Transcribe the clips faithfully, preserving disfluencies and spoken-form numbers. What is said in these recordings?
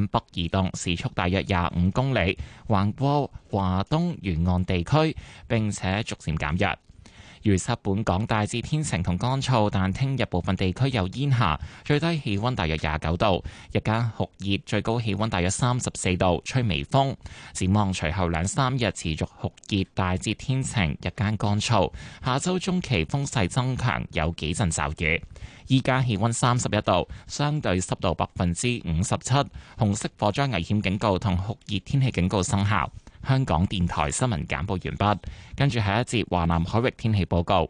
北移動，時速大約廿五公里，橫過華東沿岸地區，並且逐漸減弱。預測本港大致天晴同乾燥，但聽日部分地區有煙霞，最低氣溫大約廿九度，日間酷熱，最高氣溫大約三十四度，吹微風。展望隨後兩三日持續酷熱，大致天晴，日間乾燥。下周中期風勢增強，有幾陣驟雨。依家氣溫三十一度，相對濕度百分之五十七，紅色火災危險警告同酷熱天氣警告生效。香港電台新聞簡報完畢，跟住係一節華南海域天氣報告。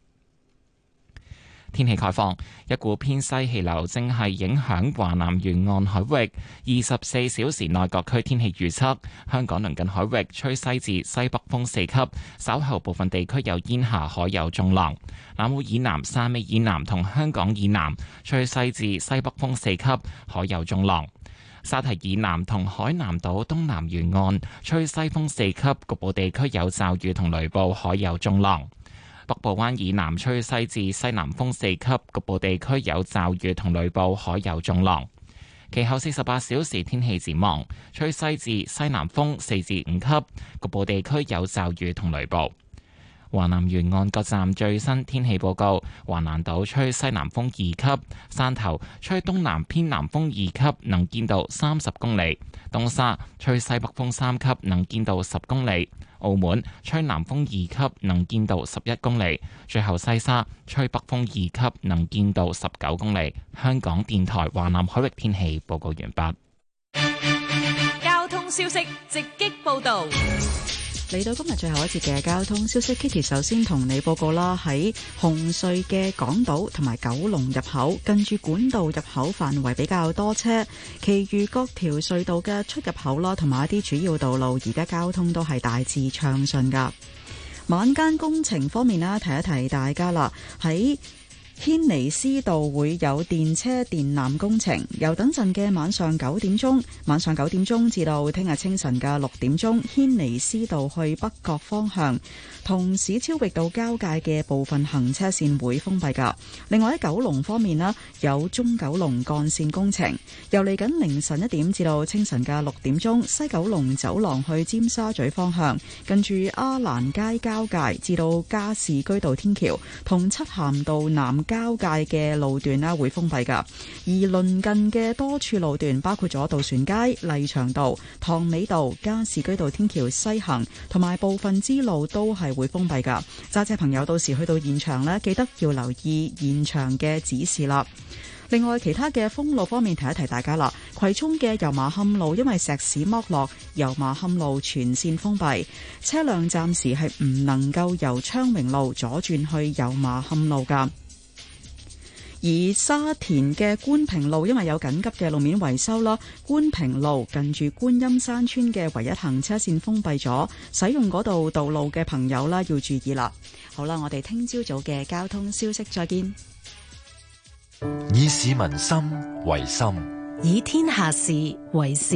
天氣概況，一股偏西氣流正係影響華南沿岸海域。二十四小時內各區天氣預測：香港鄰近海域吹西至西北風四級，稍後部分地區有煙霞，海有中浪。南澳以南、汕尾以南同香港以南吹西至西北風四級，海有中浪。沙堤以南同海南島東南沿岸吹西風四級，局部地區有驟雨同雷暴，海有中浪。北部灣以南吹西至西南風四級，局部地區有驟雨同雷暴，海有中浪。其後四十八小時天氣展望，吹西至西南風四至五級，局部地區有驟雨同雷暴。華南沿岸各站最新天氣報告：華南島吹西南風二級，汕頭吹東南偏南風二級，能見度三十公里；東沙吹西北風三級，能見度十公里；澳門吹南風二級，能見度十一公里；最後西沙吹北風二級，能見度十九公里。香港電台華南海域天氣報告完畢。 交通消息直擊報道。 嚟到今日最後一節嘅交通消息 ，Kitty 首先同你報告啦。喺紅隧嘅港島同埋九龍入口，近住管道入口範圍比較多車，其餘各條隧道嘅出入口啦，同埋一啲主要道路，而家交通都係大致暢順噶。晚間工程方面啦，提一提大家啦，喺軒尼詩道會有電車電纜工程，由等陣嘅晚上九點鐘，晚上九點鐘至到聽日清晨嘅六點鐘，軒尼詩道去北角方向同史超域道交界嘅部分行車線會封閉噶。另外喺九龍方面啦，有中九龍幹線工程，由嚟緊凌晨一點至到清晨嘅六點鐘，西九龍走廊去尖沙咀方向，近住亞蘭街交界至到加士居道天橋同漆咸道南交界嘅路段啦，會封閉噶。而鄰近嘅多處路段，包括咗渡船街、麗翔道、塘尾道、加士居道天橋西行，同埋部分支路都係會封閉噶。揸車朋友到時去到現場呢，記得要留意現場嘅指示啦。另外，其他嘅封路方面，提一提大家啦。葵涌嘅油麻磡路因為石屎剝落，油麻磡路全線封閉，車輛暫時係唔能夠由昌榮路左轉去油麻磡路噶。而沙田嘅觀平路因為有緊急嘅路面維修啦，觀平路近住觀音山村嘅唯一行車線封閉咗，使用嗰度道路嘅朋友啦要注意啦。好啦，我哋聽朝早嘅交通消息再見。 以市民心為心， 以天下事為事。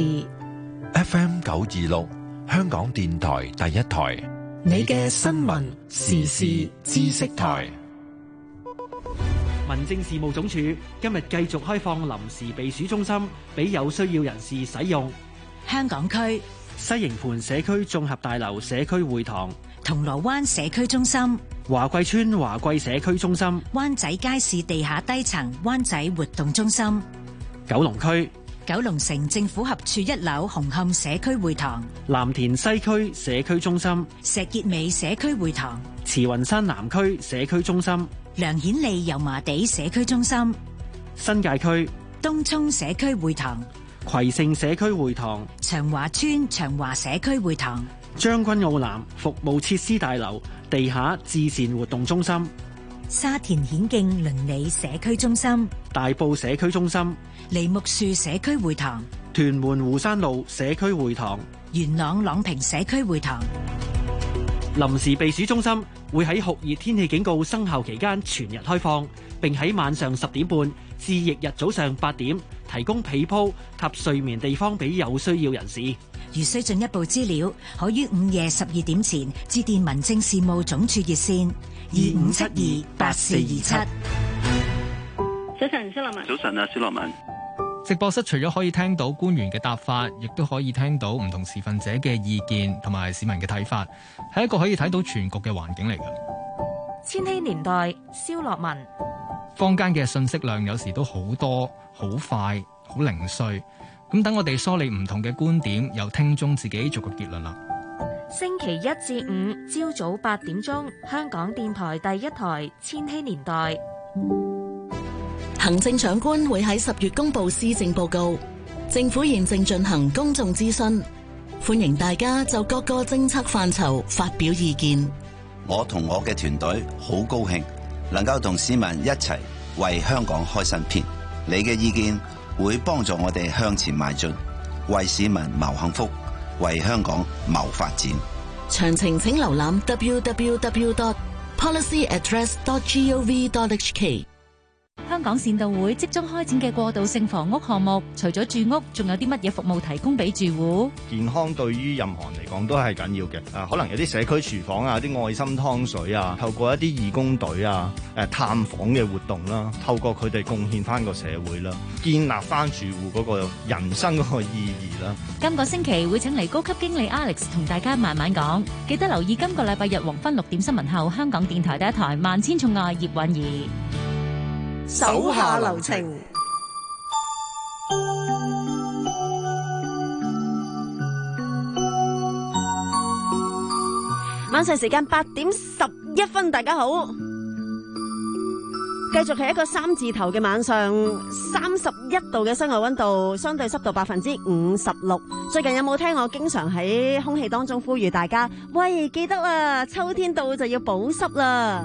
F M 九二六，香港電台第一台， 你嘅新聞時事知識台。 民政事務總署今日繼續開放臨時避暑中心俾有需要人士使用。 香港區西營盤社區綜合大樓社區會堂、 銅鑼灣社區中心、 華貴村華貴社區中心、 灣仔街市地下低層灣仔活動中心、 九龍區九龍城政府合署一樓紅磡社區會堂、 藍田西區社區中心、 石硤尾社區會堂、 慈雲山南區社區中心、 梁顯利油麻地社區中心、 新界區東涌社區會堂、 葵盛社區會堂、 長華村長華社區會堂、 將軍澳南服務設施大樓地下至善活動中心、 沙田顯徑鄰里社區中心、 大埔社區中心、 梨木樹社區會堂、 屯門湖山路社區會堂、 元朗朗屏社區會堂。 臨時避暑中心會喺酷熱天氣警告生效期間全日開放，並喺晚上十點半至翌日早上八點提供被鋪及睡眠地方俾有需要人士。 如需進一步資料，可於午夜十二點前致電民政事務總署熱線二五七二八四二七。 早晨，蕭樂文。 早晨啊，蕭樂文。 直播室除咗可以聽到官員嘅答法，亦都可以聽到唔同持份者嘅意見同埋市民嘅睇法，係一個可以睇到全局嘅環境嚟嘅。 千禧年代，蕭樂文。 坊間嘅信息量有時都好多、好快、好零碎，咁等我哋梳理唔同嘅觀點，由聽眾自己做個結論啦。 星期一至五朝早八點鐘，香港電台第一台千禧年代。 行政長官會喺十月公布施政報告，政府現正進行公眾諮詢，歡迎大家就各個政策範疇發表意見。 我同我嘅團隊好高興能夠同市民一齊為香港開新篇，你嘅意見會幫助我哋向前邁進，為市民謀幸福，為香港謀發展。 詳情請瀏覽 w w w dot policy address dot gov dot h k。 香港善道會即將開展嘅過渡性房屋項目，除咗住屋，仲有啲乜嘢服務提供俾住戶？ 健康對於任何人嚟講都係緊要嘅。啊，可能有啲社區廚房啊，啲愛心湯水啊，透過一啲義工隊啊，誒探訪嘅活動啦，透過佢哋貢獻翻個社會啦，建立翻住戶嗰個人生嗰個意義啦。 今個星期會請嚟高級經理 Alex 同大家慢慢講，記得留意今個禮拜日黃昏六點新聞後，香港電台第一台萬千寵愛葉韻儀。 手下留情。晚上時間八點十一分，大家好。繼續係一個三字頭嘅晚上，三十一度嘅室外溫度，相對濕度百分之五十六。最近有冇聽我經常喺空氣當中呼籲大家，喂，記得啦，秋天到就要保濕啦。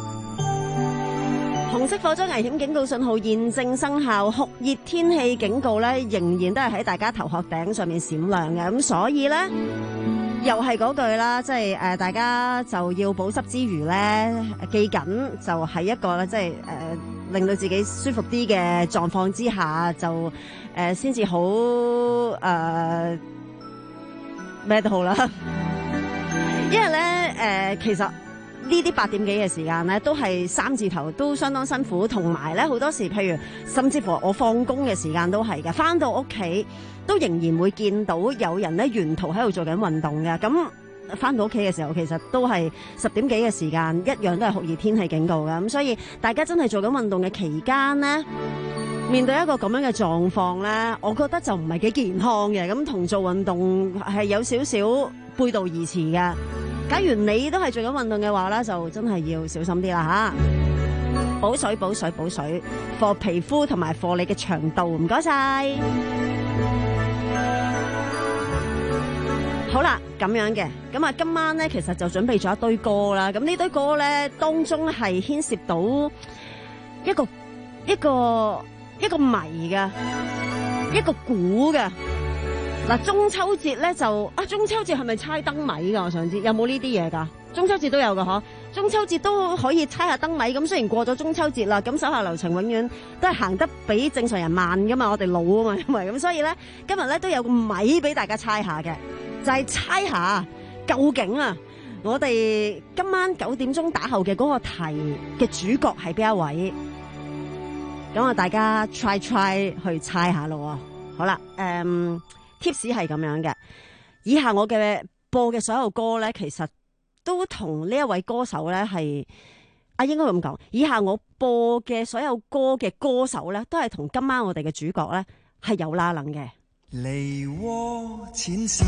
紅色火災危險警告信號現正生效，酷熱天氣警告咧仍然都係喺大家頭殼頂上面閃亮嘅，咁所以咧又係嗰句啦，即係誒大家就要保濕之餘咧，記緊就係一個咧，即係誒令到自己舒服啲嘅狀況之下，就誒先至好誒咩都好啦，因為咧誒、呃、其實。呢啲八點幾嘅時間咧，都係三字頭，都相當辛苦。同埋咧，好多時，譬如甚至乎我放工嘅時間都係嘅，返到屋企都仍然會見到有人咧沿途喺度做緊運動嘅。咁返到屋企嘅時候，其實都係十點幾嘅時間，一樣都係酷熱天氣警告嘅。咁所以大家真係做緊運動嘅期間呢，面對一個咁樣嘅狀況咧，我覺得就唔係幾健康嘅。咁同做運動係有少少背道而馳嘅。假如你都係做緊運動嘅話咧，就真係要小心啲啦吓！補水、補水、補水，貨皮膚同埋貨你嘅腸道，唔該晒。好啦，咁樣嘅，咁啊，今晚咧其實就準備咗一堆歌啦。咁呢堆歌咧當中係牽涉到一個一個一個謎嘅，一個估嘅。嗱，中秋節咧就啊，中秋節係咪猜燈謎噶？我想知有冇呢啲嘢噶？中秋節都有噶嗬，中秋節都可以猜下燈謎。咁雖然過咗中秋節啦，咁手下留情永遠都係行得比正常人慢噶嘛，我哋老啊嘛，因為咁所以咧，今日咧都有個謎俾大家猜下嘅，就係、是、猜下究竟啊，我哋今晚九點鐘打後嘅嗰個題嘅主角係邊一位？咁啊，大家 try try 去猜下咯。好啦，誒、um。Tips 係咁樣嘅，以下我嘅播嘅所有歌咧，其實都同呢一位歌手咧係啊，應該咁講。以下我播嘅所有歌嘅歌手咧，都係同今晚我哋嘅主角咧係有拉楞嘅。 梨渦淺笑，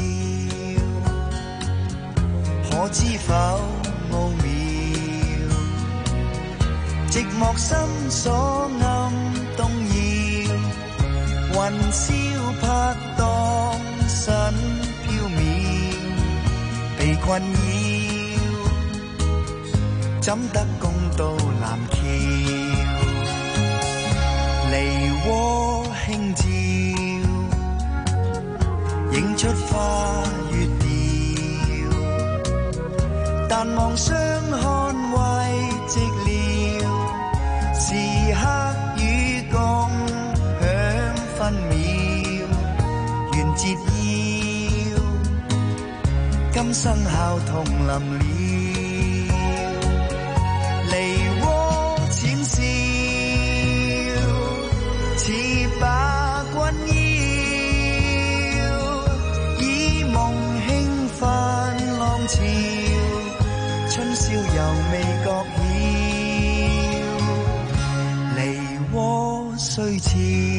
可知否奧妙？寂寞心所暗動搖，雲霄拍檔神飄渺，被困擾，怎得公到南橋？梨渦輕照，映出花月調，但望相看為寂寥，時刻與共享分秒，緣折腰，今生效同臨了，梨渦淺笑，似把歸潮，春宵猶未覺曉，梨渦雖俏，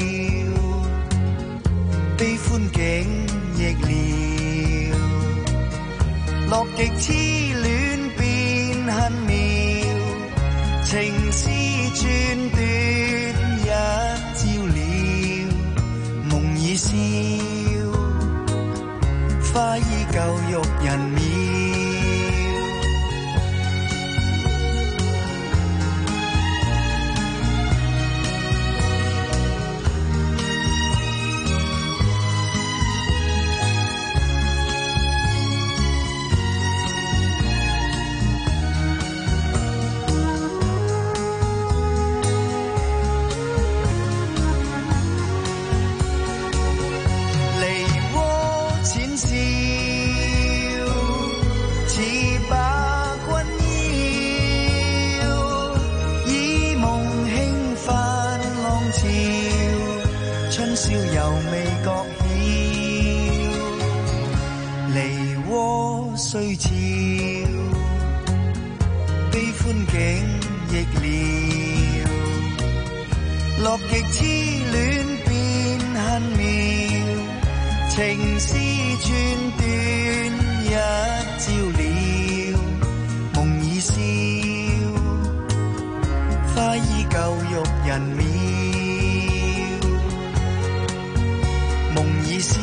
悲歡景亦妙，樂極痴戀變恨妙，情絲寸斷一朝了，夢已消，花依舊欲人妙。雖俏，悲歡景亦妙，樂極痴戀變恨妙，情絲寸斷一朝了，夢已消，花依舊欲人妙，夢已消，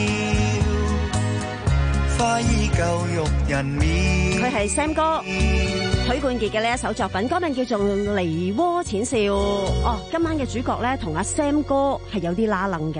花依舊欲人妙。 佢係 Sam 哥許冠傑嘅呢一首作品，歌名叫做《梨渦淺笑》。哦，今晚嘅主角咧同阿 Sam 哥係有啲拉楞嘅，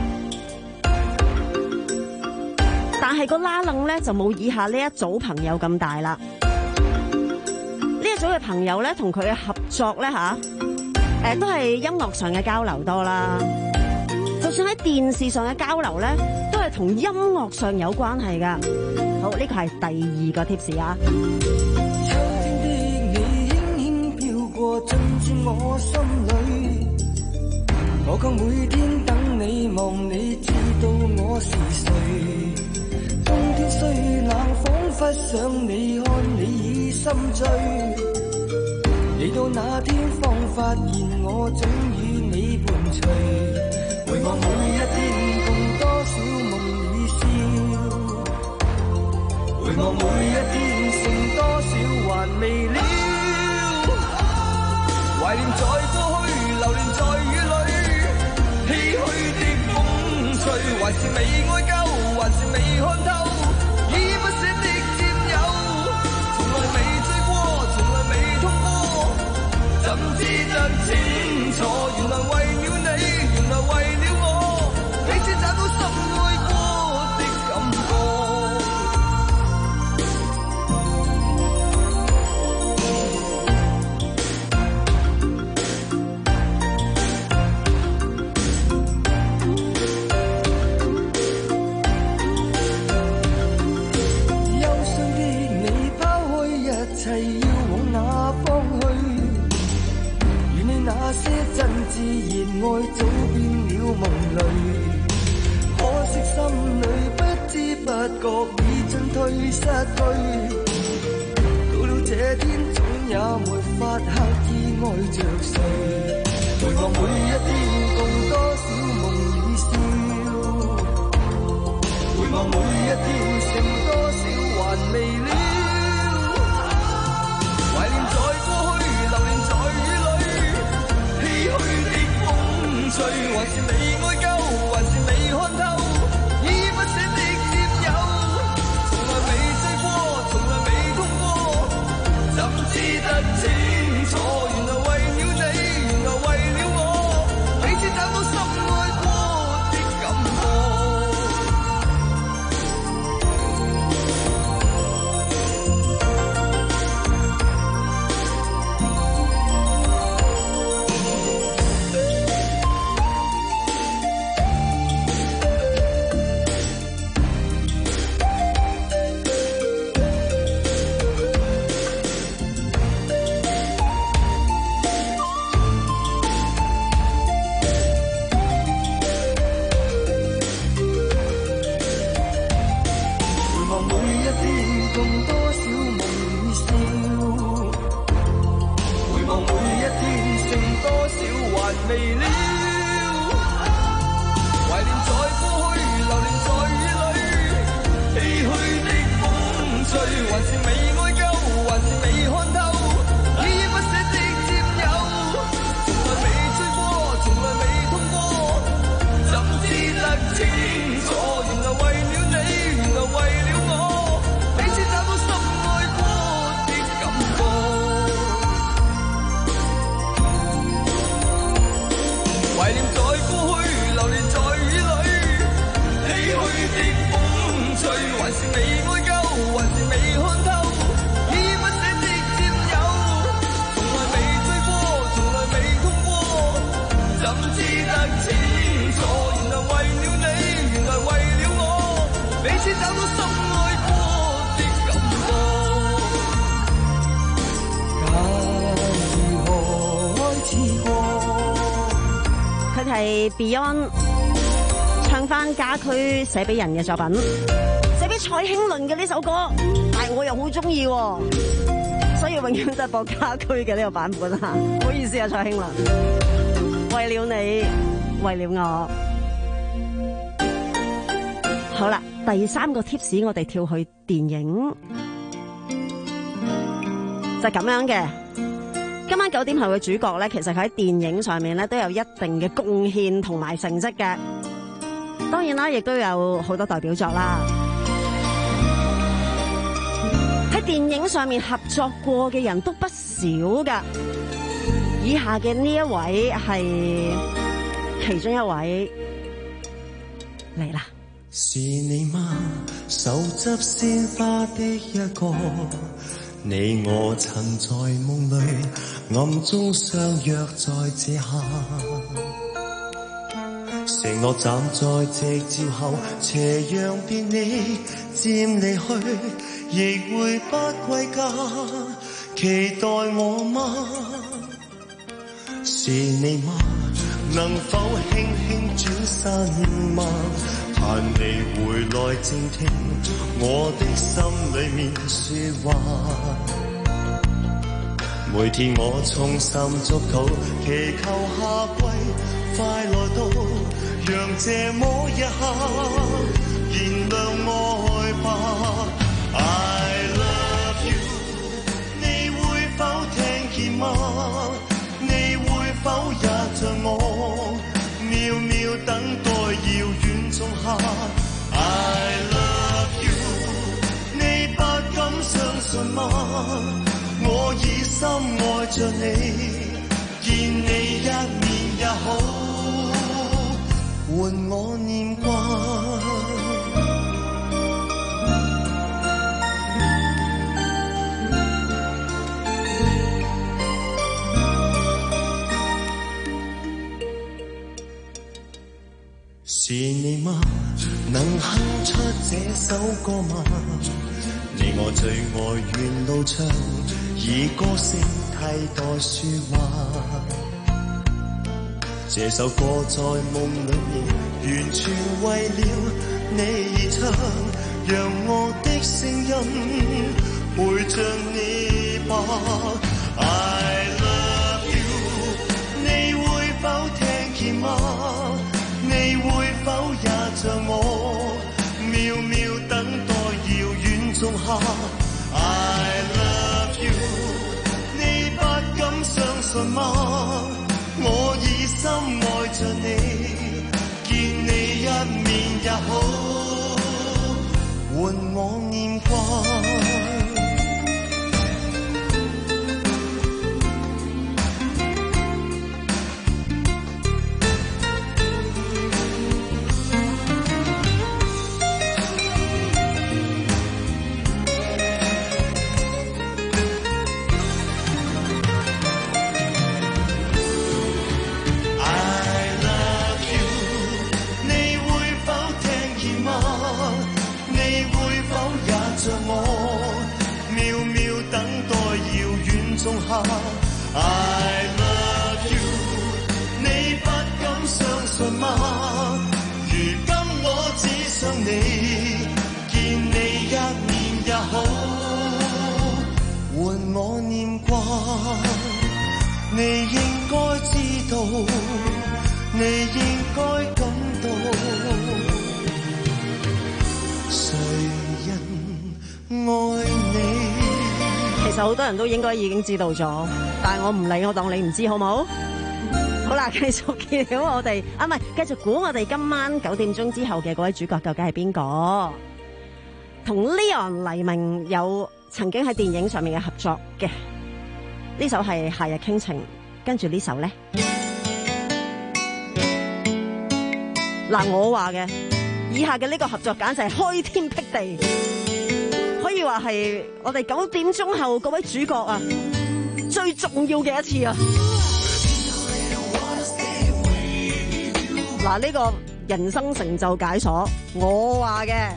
但係個拉楞咧就冇以下呢一組朋友咁大啦。呢一組嘅朋友咧同佢嘅合作咧吓，誒、呃、都係音樂上嘅交流多啦。就算喺電視上嘅交流咧，都係同音樂上有關係噶。好，呢個係第二個 tips 啊。 秋天的你輕輕飄過，進駐我心裏。我卻每天等你，望你知道我是誰。冬天雖冷，彷彿想你，看你已心醉。你到那天方發現我總與你伴隨。回望每一天共多少夢與笑，回望每一天剩多少還未了，懷念在過去，流連在雨裏，唏噓的風吹，還是未愛夠，還是未看透，依不捨的佔有，從來未醉過，從來未痛過，怎知得清楚，原來為了你，原來為了我，彼此找到深愛過的感覺。憂傷的你拋開一切，要往哪方去？與你那些真摯熱愛早變了夢淚，可惜心裏不知不覺已進退失據。到了這天總也沒法刻意愛着誰，回望每一天共多少夢與笑，回望每一天剩多少還未了，懷念在過去，流連在雨裏，唏噓的風吹，還是未愛夠，還是未看透，依不捨的佔有，從來未醉過，從來未痛過，怎知得清楚，原來為了你，原來為了我，彼此找到深愛過的感覺。 每一天共多少夢與笑，回望每一天剩多少還未了，懷念在過去，流連在雨裏，唏噓的風吹，還是未愛夠，還是未看透，依依不捨的佔有，從來未追過，從來未痛過，怎知得清楚，原來為了你，原來為了我，彼此找到深愛過的感覺，懷念在過去，流連在雨裏，唏噓的風吹，還是未愛夠，還是未看透，依依不捨的佔有，從來未追過，從來未痛過，怎知得清楚，原來為了你，原來為了我，彼此找到深愛過的感覺，假如何開始過。 佢係 Beyond 唱翻家駒寫俾人嘅作品，寫俾蔡興倫嘅呢首歌，但係我又好中意，所以永遠都係播家駒嘅呢個版本啊！唔好意思啊，蔡興倫，為了你，為了我。好啦，第三個 tips 我哋跳去電影，就係咁樣嘅。今晚九點後嘅主角咧，其實佢喺電影上面咧都有一定嘅貢獻同埋成績嘅。當然啦，亦都有好多代表作啦。喺電影上面合作過嘅人都不少噶。以下嘅呢一位係其中一位，嚟啦。 是你嗎？手執鮮花的一個，你我曾在夢裏暗中相約在這刻，承諾站在夕照後斜陽別你漸離去，亦會不歸家，期待我嗎？是你嗎？能否輕輕轉身嗎？盼你回來靜聽我的心裏面說話，每天我衷心祝禱，祈求夏季快來到，讓這麼一刻燃亮愛吧。I love you， 你會否聽見嗎？你會否也像我秒秒等待遙遠仲夏 I love you， 你不敢相信嗎？我已深愛着你，見你一面也好，換我念掛。是你嗎？能哼出這首歌嗎？你我最愛沿路唱，以歌聲替代說話。這首歌在夢裏面完全為了你而唱，讓我的聲音陪着你吧。I love you， 你會否聽見嗎？你會否也像我秒秒等待遙遠仲夏 I love you， 你不敢相信嗎？我已深愛着你，見你一面也好，換我念掛。I love you， 你不敢相信嗎？如今我只想你，見你一你應該知道，你應該感到，誰人愛你？ 其實好多人都應該已經知道咗，但係我唔理，我當你唔知，好冇？好啦，繼續揭曉我哋啊，唔係繼續估我哋今晚九點鐘之後嘅嗰位主角究竟係邊個？同 Leon 黎明有曾經喺電影上面嘅合作嘅，呢首係《夏日傾情》，跟住呢首咧，嗱我話嘅以下嘅呢個合作簡直係開天闢地，可以話係我哋九點鐘後嗰位主角啊最重要嘅一次啊！嗱，呢個人生成就解鎖，我話嘅，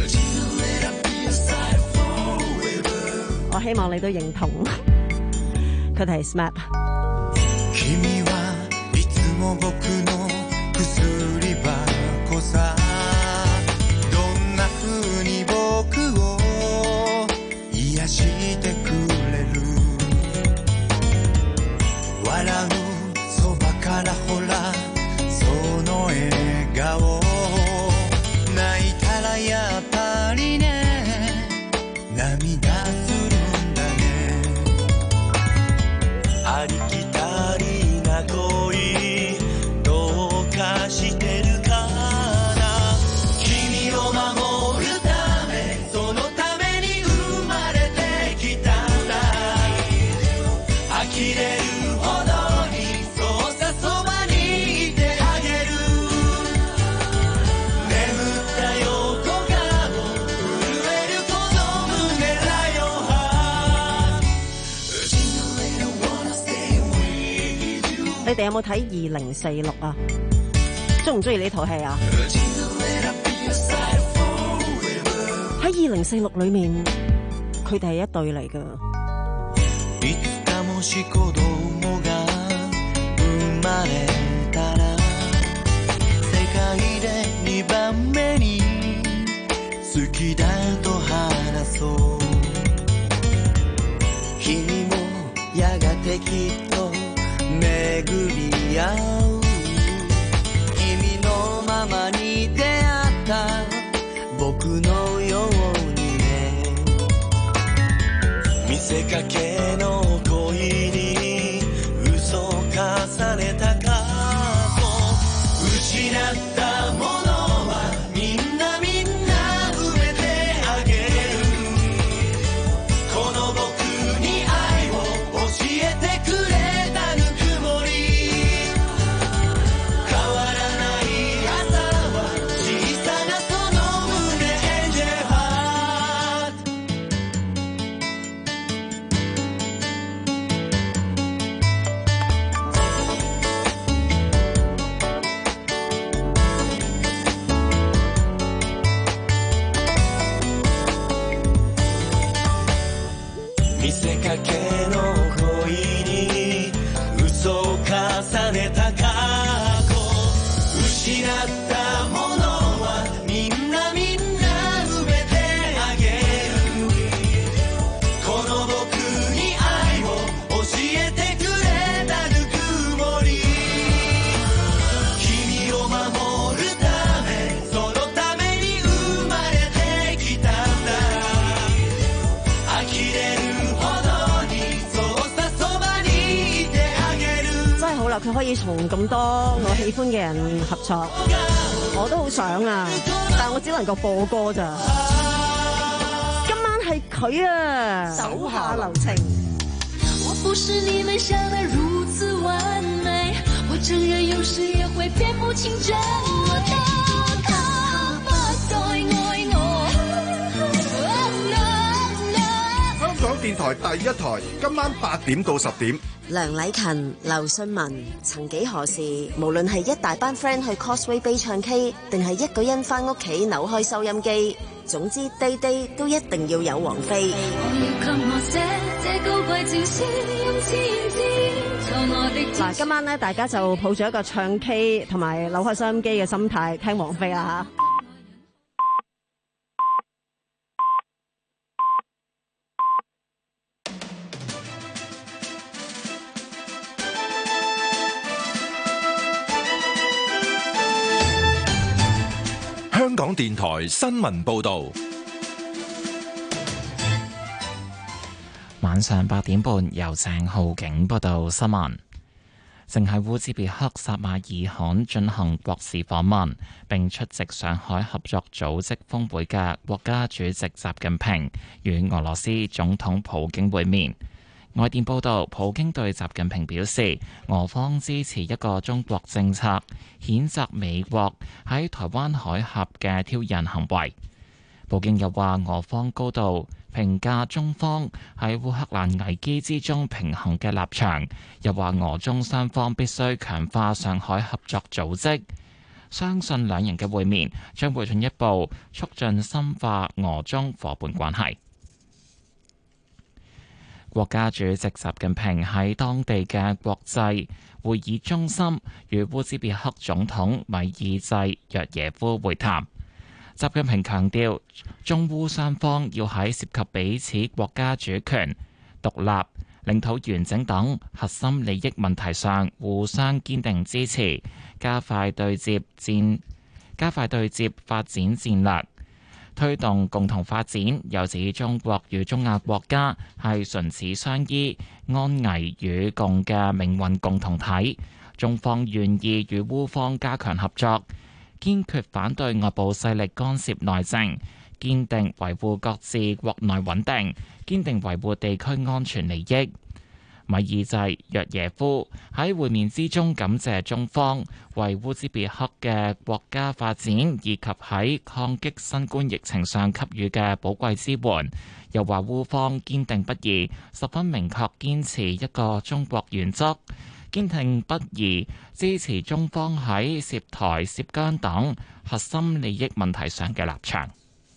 我希望你都認同。佢哋係 S M A P。 君はいつも僕の薬箱さ。どんな風に僕を癒してくれる。笑うそばからほらその笑顔。泣いたらやっぱりね涙するんだね。ありきたりな恋どうかしてるかな。君を守るためそのために生まれてきたんだ。呆れるほどにそうさそばにいてあげる。眠った横顔震えるこの胸らよ。 你哋有冇睇二零四六啊？中唔中意呢套戲啊？喺二零四六裏面，佢哋係一對嚟㗎。 いつかもし子供が生まれたら世界で二番目に好きだと話そう。君もやがてきっと巡り合う。君のままに出会った僕のようにね。見せかけの恋に嘘を重ねた過去。失ったものはみんなみんな埋めてあげる。この僕に愛を教えてくれたぬくもり。変わらない朝は小さなその胸エンジェルハート。見せかけの恋に嘘を重ねた過去。失ったものはみんなみんな埋めてあげる。この僕に愛を教えてくれたぬくもり。君を守るためそのために生まれてきたんだ。呆れるほどにそうさそばにいてあげる。 真係好啦，佢可以同咁多我喜歡嘅人合作，我都好想啊，但我只能夠播歌咋。今晚係佢啊，手下留情。 我不是你們想的如此完美，我承認有時也會辨不清真我的他不再愛我。 香港電台第一台，今晚八點到十點。 梁禮勤、劉信文，曾幾何時，無論係一大班 friend 去 Causeway Bay 唱 K， 定係一個人返屋企扭開收音機，總之 day day 都一定要有王菲。 嗱，今晚咧大家就抱住一個唱 K 同埋扭開收音機嘅心態聽王菲啦嚇。 電台新聞報道。 晚上八點半，由鄭浩景報道新聞。正喺烏茲別克撒馬爾罕進行國事訪問並出席上海合作組織峰會嘅國家主席習近平與俄羅斯總統普京會面。外電報道，普京對習近平表示，俄方支持一個中國政策，譴責美國喺台灣海峽嘅挑釁行為。普京又話，俄方高度評價中方喺烏克蘭危機之中平衡嘅立場，又話俄中雙方必須強化上海合作組織，相信兩人嘅會面將會進一步促進深化俄中夥伴關係。國家主席習近平喺當地嘅國際會議中心與烏茲別克總統米爾濟約耶夫會談。習近平強調，中烏雙方要喺涉及彼此國家主權、獨立、領土完整等核心利益問題上互相堅定支持，加快對接戰，加快對接發展戰略，推動共同發展。又指中國與中亞國家係唇齒相依、安危與共嘅命運共同體，中方願意與烏方加強合作，堅決反對外部勢力干涉內政，堅定維護各自國內穩定，堅定維護地區安全利益。米爾濟約耶夫喺會面之中感謝中方為烏茲別克嘅國家發展以及喺抗擊新冠疫情上給予嘅寶貴支援，又話烏方堅定不移，十分明確堅持一個中國原則，堅定不移支持中方喺涉台、涉疆等核心利益問題上嘅立場。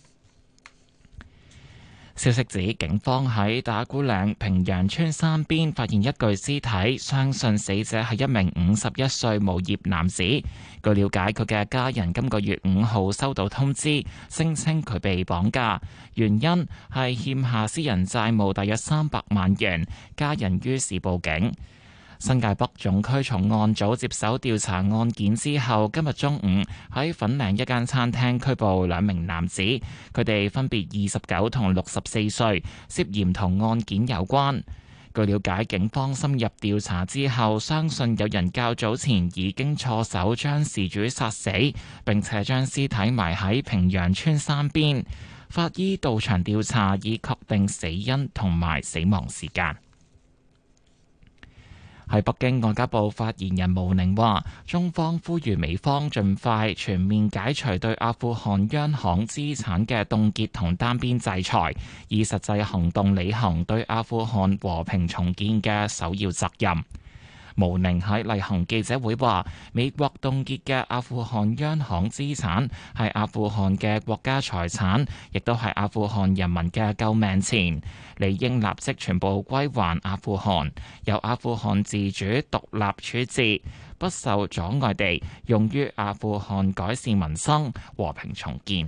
消息指，警方喺打鼓嶺平陽村山邊發現一具屍體，相信死者係一名五十一歲無業男子。據了解，佢嘅家人今個月五號收到通知，聲稱佢被綁架，原因係欠下私人債務大約三百萬元，家人於是報警。新界北總區重案組接手調查案件之後，今日中午喺粉嶺一間餐廳拘捕兩名男子，佢哋分別二十九同六十四歲，涉嫌同案件有關。據了解，警方深入調查之後，相信有人較早前已經錯手將事主殺死，並且將屍體埋喺平陽村山邊。法醫到場調查，以確定死因同埋死亡時間。喺北京，外交部發言人毛寧話，中方呼籲美方盡快全面解除對阿富汗央行資產嘅凍結同單邊制裁，以實際行動履行對阿富汗和平重建嘅首要責任。毛寧喺例行記者會話，美國凍結嘅阿富汗央行資產係阿富汗嘅國家財產，亦都係阿富汗人民嘅救命錢，理應立即全部歸還阿富汗，由阿富汗自主獨立處置，不受阻礙地用於阿富汗改善民生、和平重建。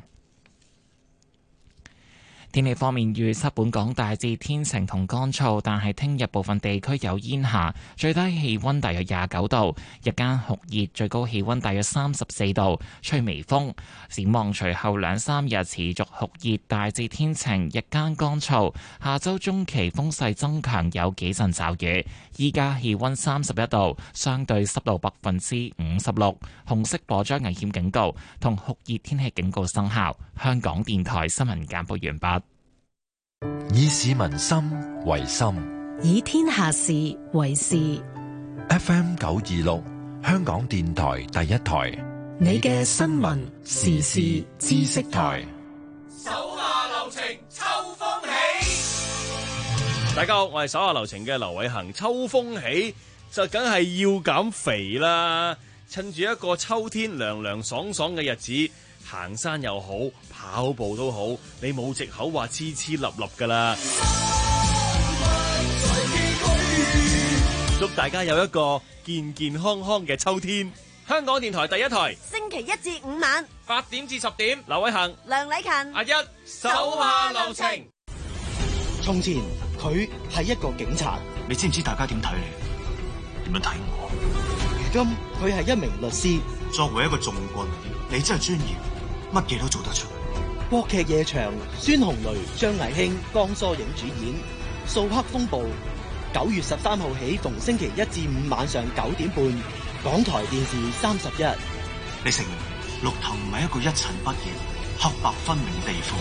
天氣方面，預測本港大致天晴同乾燥，但係聽日部分地區有煙霞，最低氣溫大約廿九度，日間酷熱，最高氣溫大約三十四度，吹微風。展望隨後兩三日持續酷熱，大致天晴，日間乾燥。下周中期風勢增強，有幾陣驟雨。依家氣溫三十一度，相對濕度百分之五十六，紅色火災危險警告同酷熱天氣警告生效。香港電台新聞簡報完畢。 以市民心為心， 以天下事為事。 F M 九二六，香港電台第一台， 你嘅新聞時事知識台。 手下留情，秋風起。 大家好，我係手下留情嘅劉偉恒。秋風起就梗係要減肥啦，趁住一個秋天涼涼爽爽嘅日子，行山又好，跑步都好，你冇藉口話黐黐立立噶啦。祝大家有一個健健康康嘅秋天。香港電台第一台， 星期一至五晚八點至十點，劉偉恒、 梁禮勤、 阿一，手下留情。 從前佢係一個警察， 你知唔知大家點睇你？點樣睇我？ 如今佢係一名律師， 作為一個訟棍，你真係專業。 乜嘢都做得出。 國劇夜場，孫紅雷、張藝興、江疏影主演《掃黑風暴》，九月十三號起，逢星期一至五晚上九點半，港台電視三十一。 你承認綠藤唔係一個一塵不染、黑白分明嘅地方？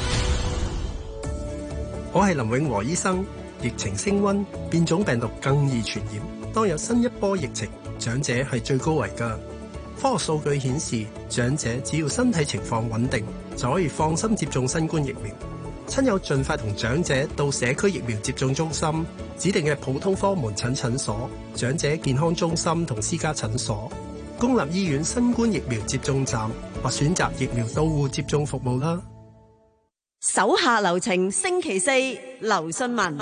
我係林永和醫生。疫情升溫，變種病毒更易傳染。當有新一波疫情，長者係最高危㗎。科學數據顯示，長者只要身體情況穩定，就可以放心接種新冠疫苗。親友盡快同長者到社區疫苗接種中心、指定嘅普通科門診診所、長者健康中心同私家診所、公立醫院新冠疫苗接種站或選擇疫苗到戶接種服務啦。 手下留情，星期四劉信文。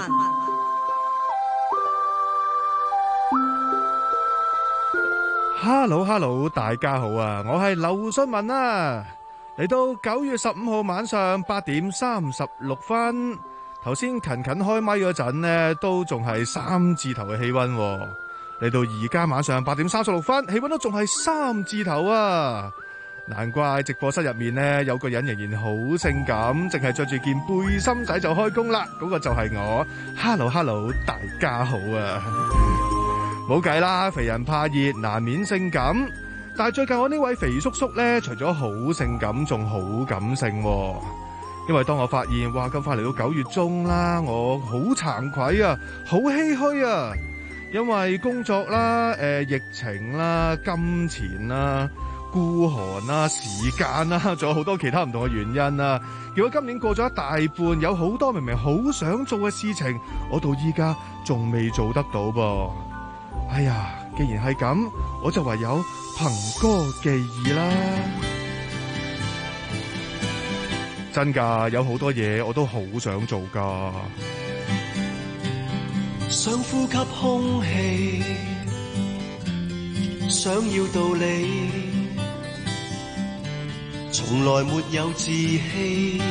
Hello Hello， 大家好啊！我係劉信文啊，嚟到九月十五號晚上八點三十六分，頭先勤勤開咪嗰陣呢，都仲係三字頭嘅氣溫，嚟到而家晚上八點三十六分，氣溫都仲係三字頭啊！難怪直播室入面呢，有個人仍然好性感，淨係着住件背心仔就開工啦。嗰個就係我。Hello Hello， 大家好啊！冇計啦，肥人怕熱，難免性感。但係最近我呢位肥叔叔呢，除咗好性感，仲好感性喎。因為當我發現，哇，咁快嚟到九月中啦，我好慚愧啊，好唏噓啊。因為工作啦、呃、疫情啦、金錢啦、孤寒啦、時間啦，仲有好多其他唔同嘅原因啊。如果今年過咗一大半，有好多明明好想做嘅事情，我到依家仲未做得到噃。哎呀，既然係咁，我就唯有憑歌寄意啦。真㗎，有好多嘢我都好想做㗎。 想呼吸空氣，想要道理，從來沒有志氣，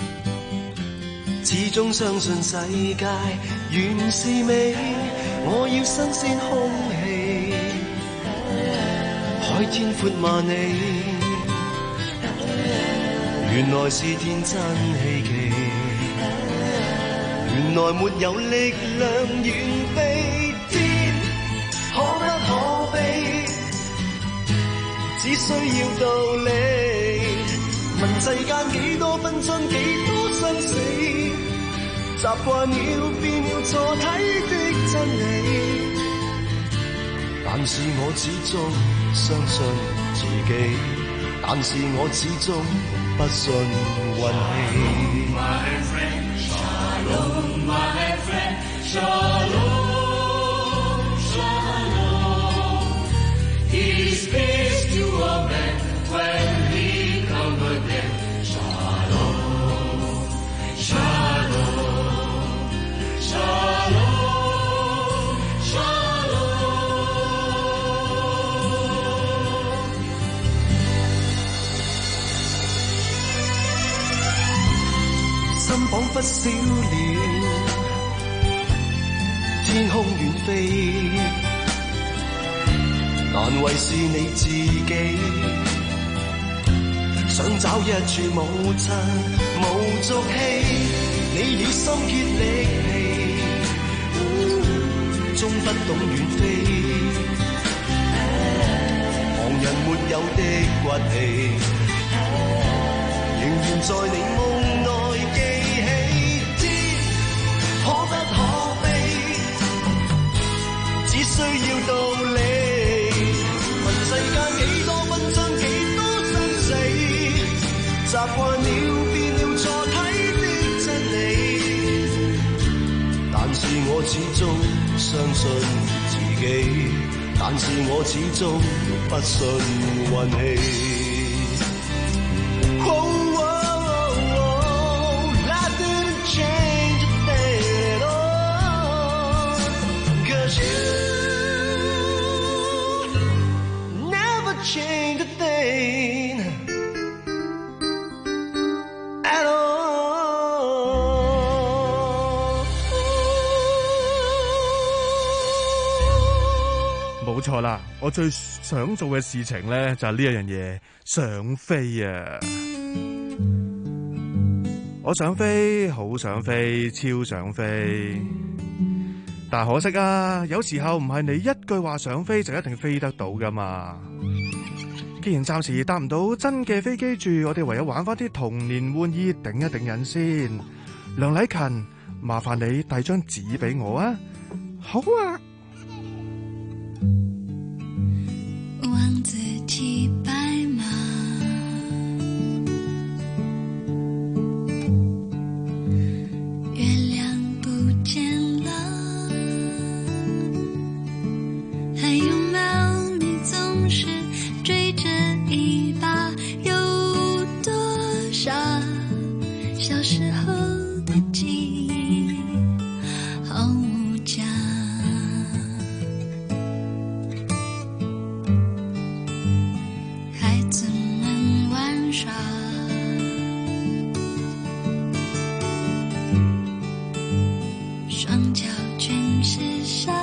始終相信世界原是美。我要新鮮空氣，海天闊萬里，原來是天真希冀，原來沒有力量遠飛，天可不可悲，只需要道理。問世間幾多紛爭，幾多生死，習慣了變了錯體的真理，但是我始終相信自己，但是我始終不信運氣。My friend, Shalom, my friend, Shalom, Shalom. His peace to all men when he come again. Shalom, Shalom, Shalom, Shalom. 心彷彿少了，天空遠飛，難為是你自己，想找一處母親無俗氣，你已心竭力氣，終不懂遠飛，旁人沒有的骨氣，仍然在你夢內記起，天可不可悲，只需要道理。問世間幾多紛爭，幾多生死，習慣了變了錯體的真理，但是我始終相信自己，但是我始終不信運氣。Change a thing at all。 冇錯啦，我最想做嘅事情咧就係呢一樣嘢，想飛啊！ 我想飛，好想飛，超想飛，但可惜啊，有時候唔係你一句話想飛就一定飛得到噶嘛。既然暫時搭唔到真嘅飛機住，我哋唯有玩翻啲童年玩意頂一頂癮先。梁禮勤，麻煩你遞張紙俾我啊。好啊。 王子騎白馬，月亮不見了，還有貓，你總是追着一把，有多少小時候的記憶好無價。孩子們玩耍，雙腳均是沙，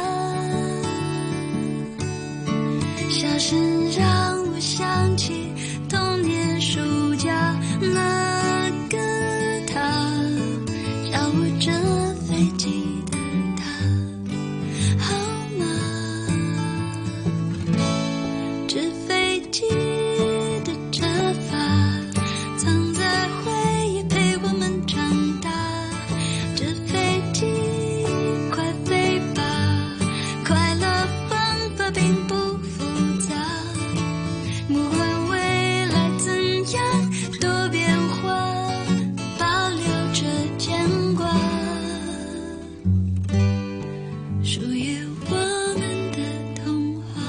笑聲讓我想起童年暑假，那個他教我折飛機的他，好嗎？折飛機的折法，藏在回憶陪我們長大。折飛機，快飛吧，快樂方法並不複雜，不管未來怎樣多變化，保留着牽掛，屬於我們的童話。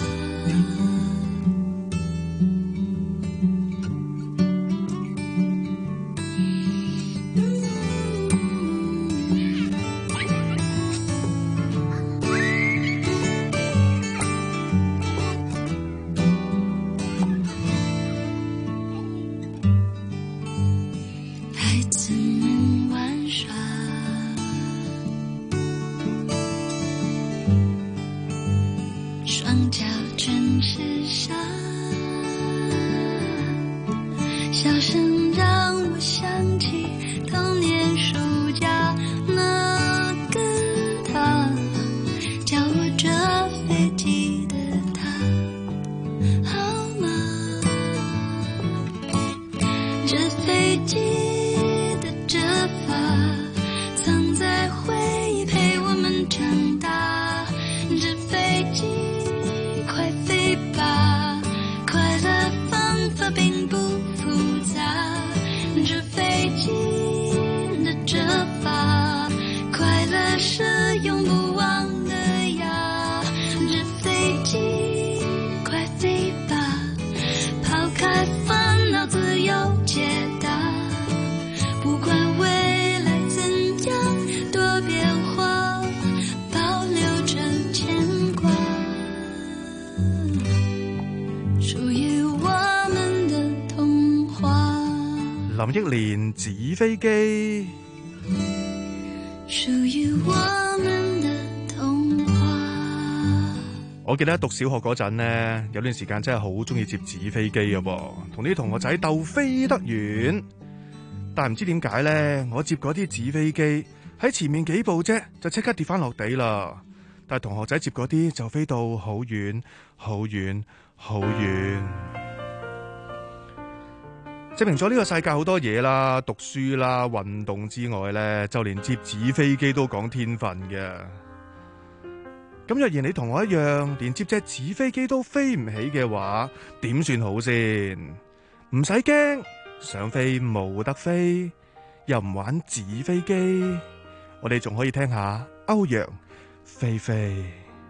孩子們玩耍，雙腳均是沙，笑聲讓我想起童年暑假，那個他教我折飛機的他，好嗎？折飛機的折法，藏在回憶陪我們長大。折飛機，快飛吧，快樂方法並不複雜。折飛機的折法，快樂是永不忘的呀。折飛機，快飛吧，拋開煩惱自由解答，不管未來怎樣多變化，保留着牽掛，屬於我們的童話。 林憶蓮紙飛機， 屬於我們的童話。 我記得讀小學嗰陣呢，有段時間真係好中意接紙飛機嘅噃，同啲同學仔鬥飛得遠。但係唔知點解呢，我接嗰啲紙飛機喺前面幾步啫，就即刻跌翻落地啦。但係同學仔接嗰啲就飛到好遠、好遠、好遠。證明咗呢個世界好多嘢啦，讀書啦、運動之外呢，就連接紙飛機都講天分嘅。咁若然你同我一樣，連接隻紙飛機都飛唔起嘅話，點算好先？唔使驚，想飛冇得飛，又唔玩紙飛機，我哋仲可以聽下歐陽菲菲。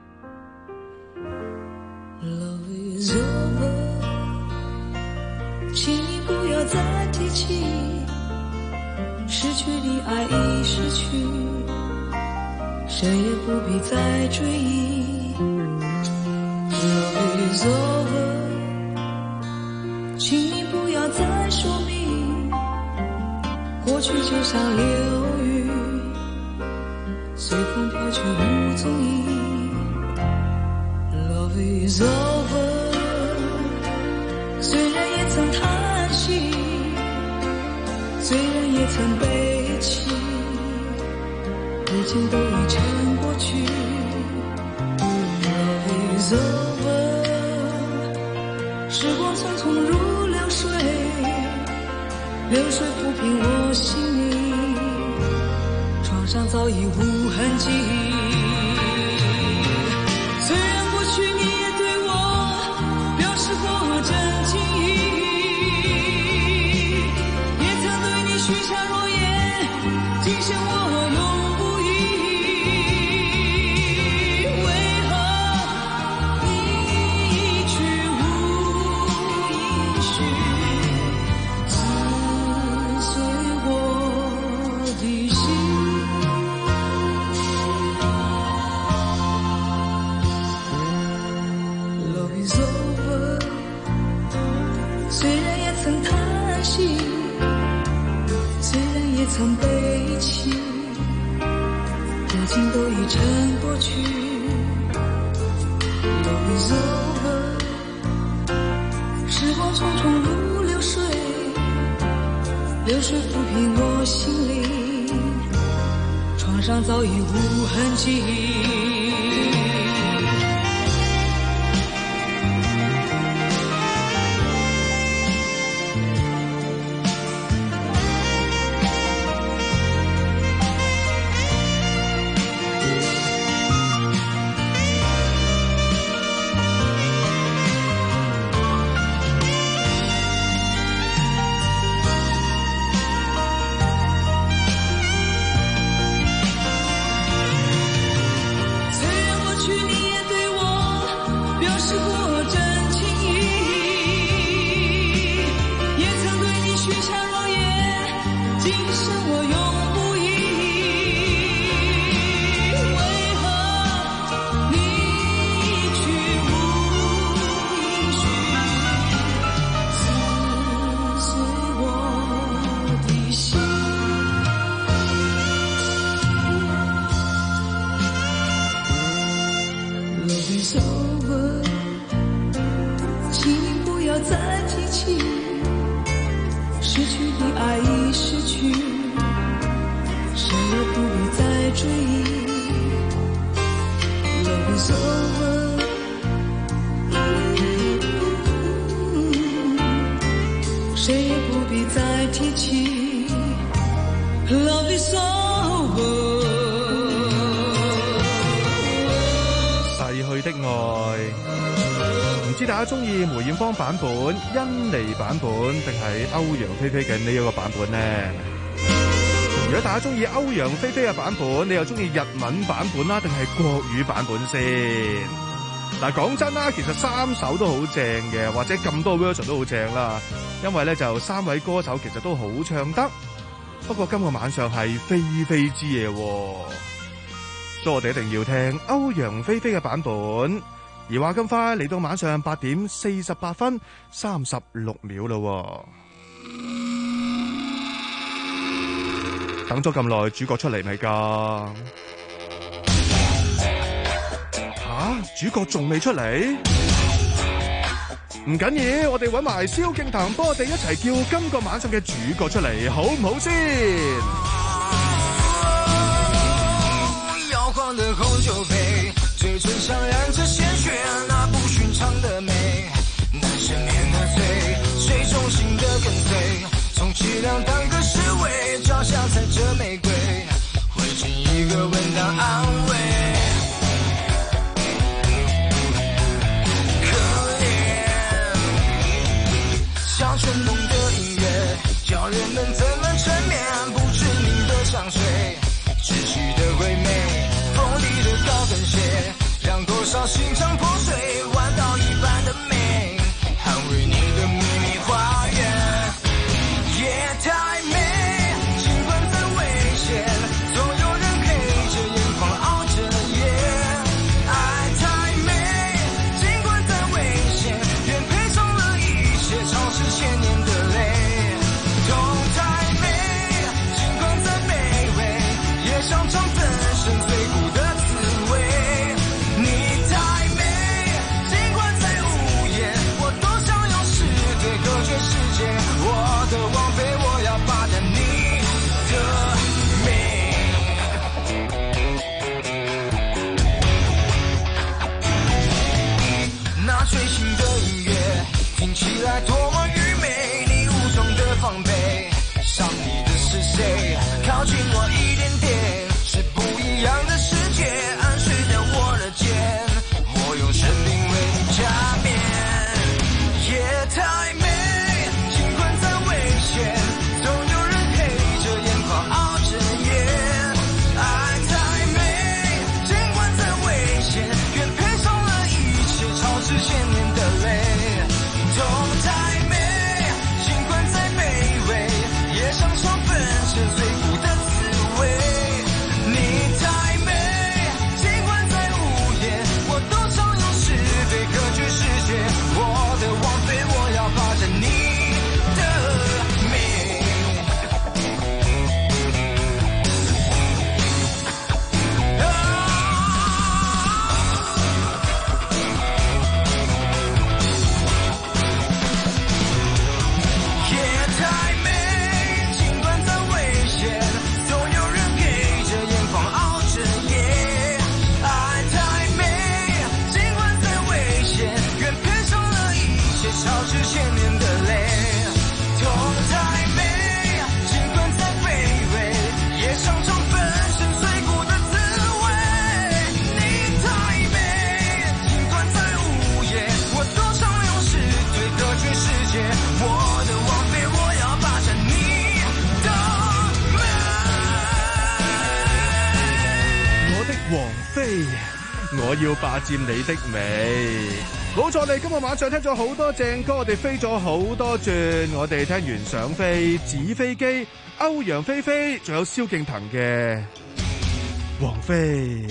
請你不要再提起，失去的愛已失去，誰也不必再追憶。Love is over， 請你不要再說明，過去就像流雨，隨風飄去無蹤影。Love is over，雖然也曾嘆息， 虽然也曾背弃，如今都已成过去。Love is over， 时光匆匆如流水，流水抚平我心里，创伤早已无痕迹。虽然过去你也对我表示过真情意，也曾对你许下诺言，今生我永不移。为何你一去无音讯，撕碎我的心。Love is over， 虽然也曾叹息，虽然也曾背弃，如今都已成过去。Love is over， 时光匆匆如流水，流水抚平我心里，创伤早已无痕迹。 中意梅艷芳版本、甄妮版本定係歐陽菲菲嘅呢一個版本呢？如果大家中意歐陽菲菲嘅版本，你又中意日文版本啦，定係國語版本先？嗱，講真啦，其實三首都好正嘅，或者咁多 version 都好正啦。因為咧就三位歌手其實都好唱得。不過今個晚上係菲菲之夜，所以我哋一定要聽歐陽菲菲嘅版本。而話咁快嚟到晚上八點四十八分三十六秒咯，等咗咁耐，主角出嚟未㗎？吓，主角仲未出嚟？唔緊要，我哋搵埋蕭敬騰幫我哋一齊叫今個晚上嘅主角出嚟，好唔好先？ 搖晃的紅酒杯，嘴唇上染着鮮血，那不尋常的美，男生年的醉，水中心的跟隨，從淒涼當個示威，腳下踩着玫瑰，會盡一個吻當安慰。可憐，像春夢的音樂，叫人們怎麼沉眠，不知名的香水，秩序的唯美，鋒利的高跟鞋，讓多少心腸破碎，彎道一般的美，捍衛你的秘密花園，夜太美。 谁，靠近我一点点，是不一样的世界，暗示着我的肩，我用生命为你加冕，夜太美，尽管再危险，总有人黑着眼眶熬着夜，爱太美，尽管再危险，愿配上了一切超之千年的泪，痛太美，尽管再卑微，也享受粉身碎骨的滋味，你太美，尽管再无言，我都常用是非隔绝世界，我的王妃，我要霸占你的美。夜太美，尽管再危险，总有人陪着眼眶熬着夜，爱太美，尽管再危险，愿配上了一切超之千年的泪，痛太美，尽管再卑微，也尝尝粉身碎骨的滋味，你太美，尽管再无言，我都常用是对隔绝世界，我的王妃，我要霸占你的美。 我的王妃，我要霸佔你的美。冇錯，你今日晚上聽咗好多正歌，我哋飛咗好多轉，我哋聽完上飛、紙飛機、歐陽菲菲，仲有蕭敬騰嘅王妃。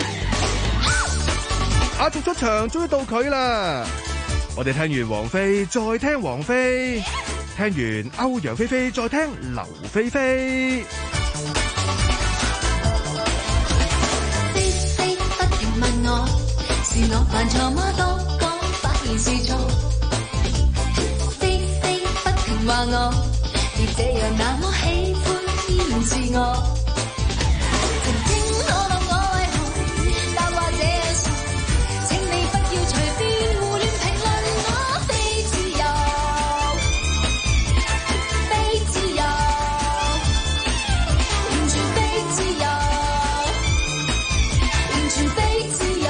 壓軸出場，終於到佢啦！我哋聽完王妃，再聽王妃，聽完歐陽菲菲，再聽劉菲菲。 飛飛不停問我，是我犯錯嗎？多講發現是錯。飛飛不停話我，別這樣那麼喜歡依然是我。曾經我諗我為何答話這樣傻，請你不要隨便胡亂評論我。非自由，非自由，完全非自由，完全非自由。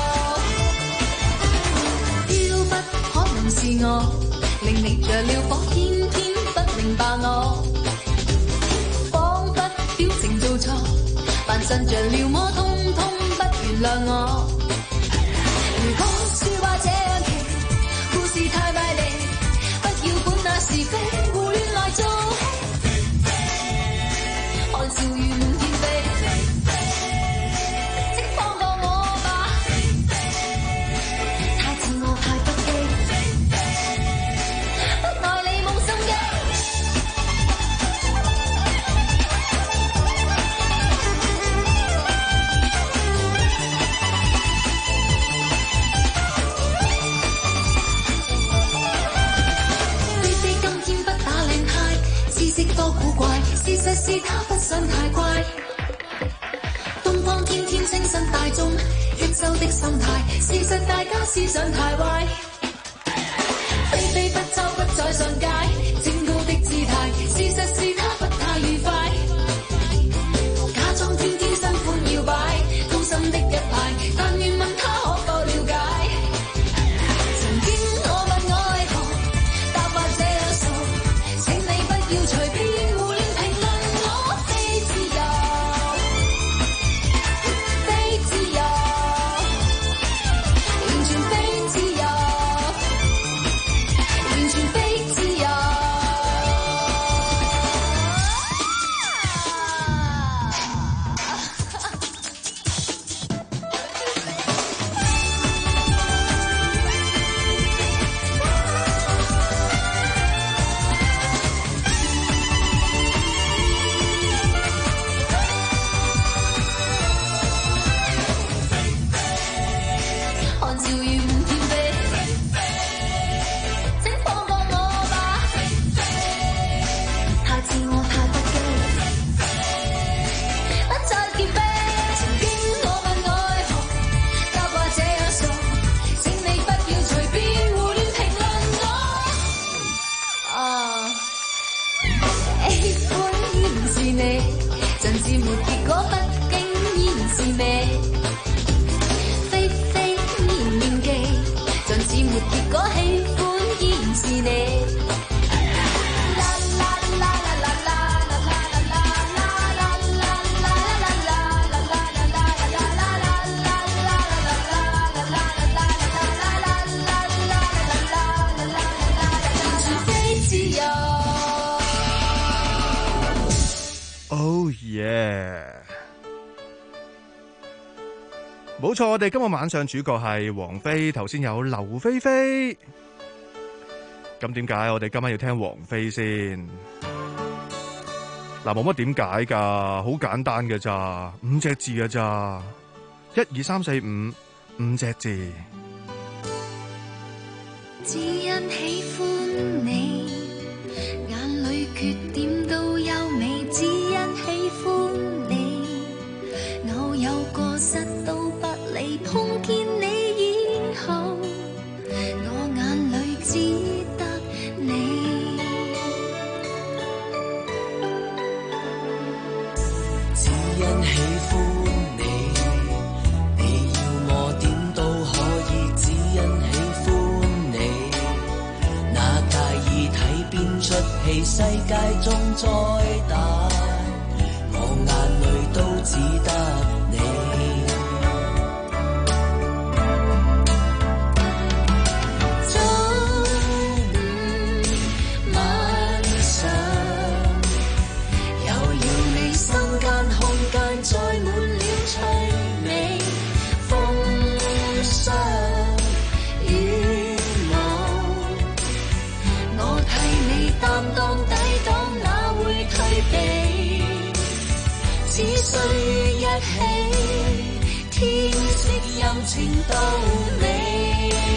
要不可能是我，令你着了火，偏偏不明白我。彷彿表情做錯，扮神着了魔，通通不原諒我。如果說話這樣奇，故事太賣力，不要管那是非，胡亂來做戲。看笑語滿天飛，請放過我吧，太自我太不羈，不愛你冇心機。菲菲今天不打領呔，知識多古怪，事實是他不想太乖。東方天天清新大眾，益州的心態，事實大家思想太壞。菲菲不周不再上街，清高的姿態，事實是他不太愉快。假裝天天新歡搖擺，高深的一派，但願問他可否了解。曾經我問我為何答話這樣傻，請你不要隨便胡亂評論我。非自由，非自由，完全非自由，完全非自由。 是你，非非面面記，像似沒結果，喜歡依然是你。 Oh yeah！ 冇錯，我哋今日晚上主角係王菲，頭先有劉菲菲。咁點解我哋今晚要聽王菲先？嗱，冇乜點解噶，好簡單嘅咋，五隻字嘅咋，一二三四五，五隻字。 只因喜歡你，眼裏缺點都優美，只因喜歡你，偶有過失都不理，碰見你以後，我眼裏只得你。 只因喜歡你，你要我點都可以，只因喜歡你，哪介意睇邊出戲，世界中再大，我眼裏都只得你。早午晚上，有了你，心間空間載滿了趣味，風霜雨霧，我替你擔當抵擋，哪會退避？只需一起，天色任情到尾。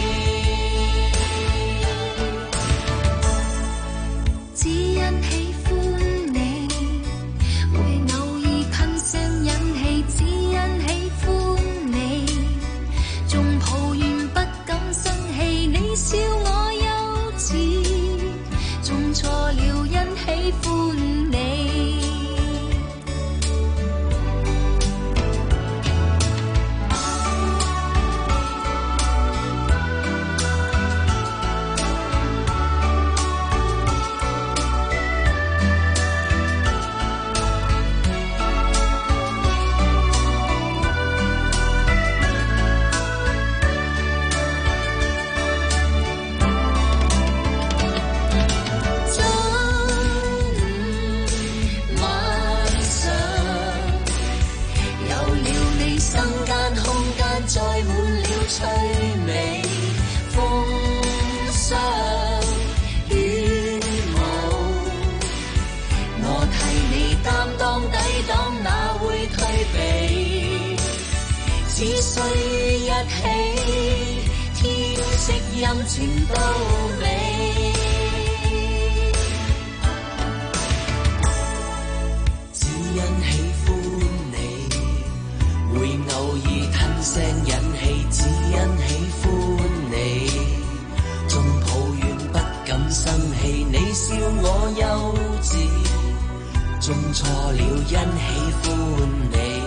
只因喜歡你，會偶爾噴聲引氣，只因喜歡你，縱抱怨不敢生氣，你笑我幼稚，種錯了因喜歡你。趣味風霜雨霧，我替你擔當抵擋，哪會退避？只需一起，天色任情到尾。只因喜歡你，會偶爾吞聲引氣，只因喜歡你，縱抱怨不敢生氣，你笑我幼稚，種錯了因喜歡你。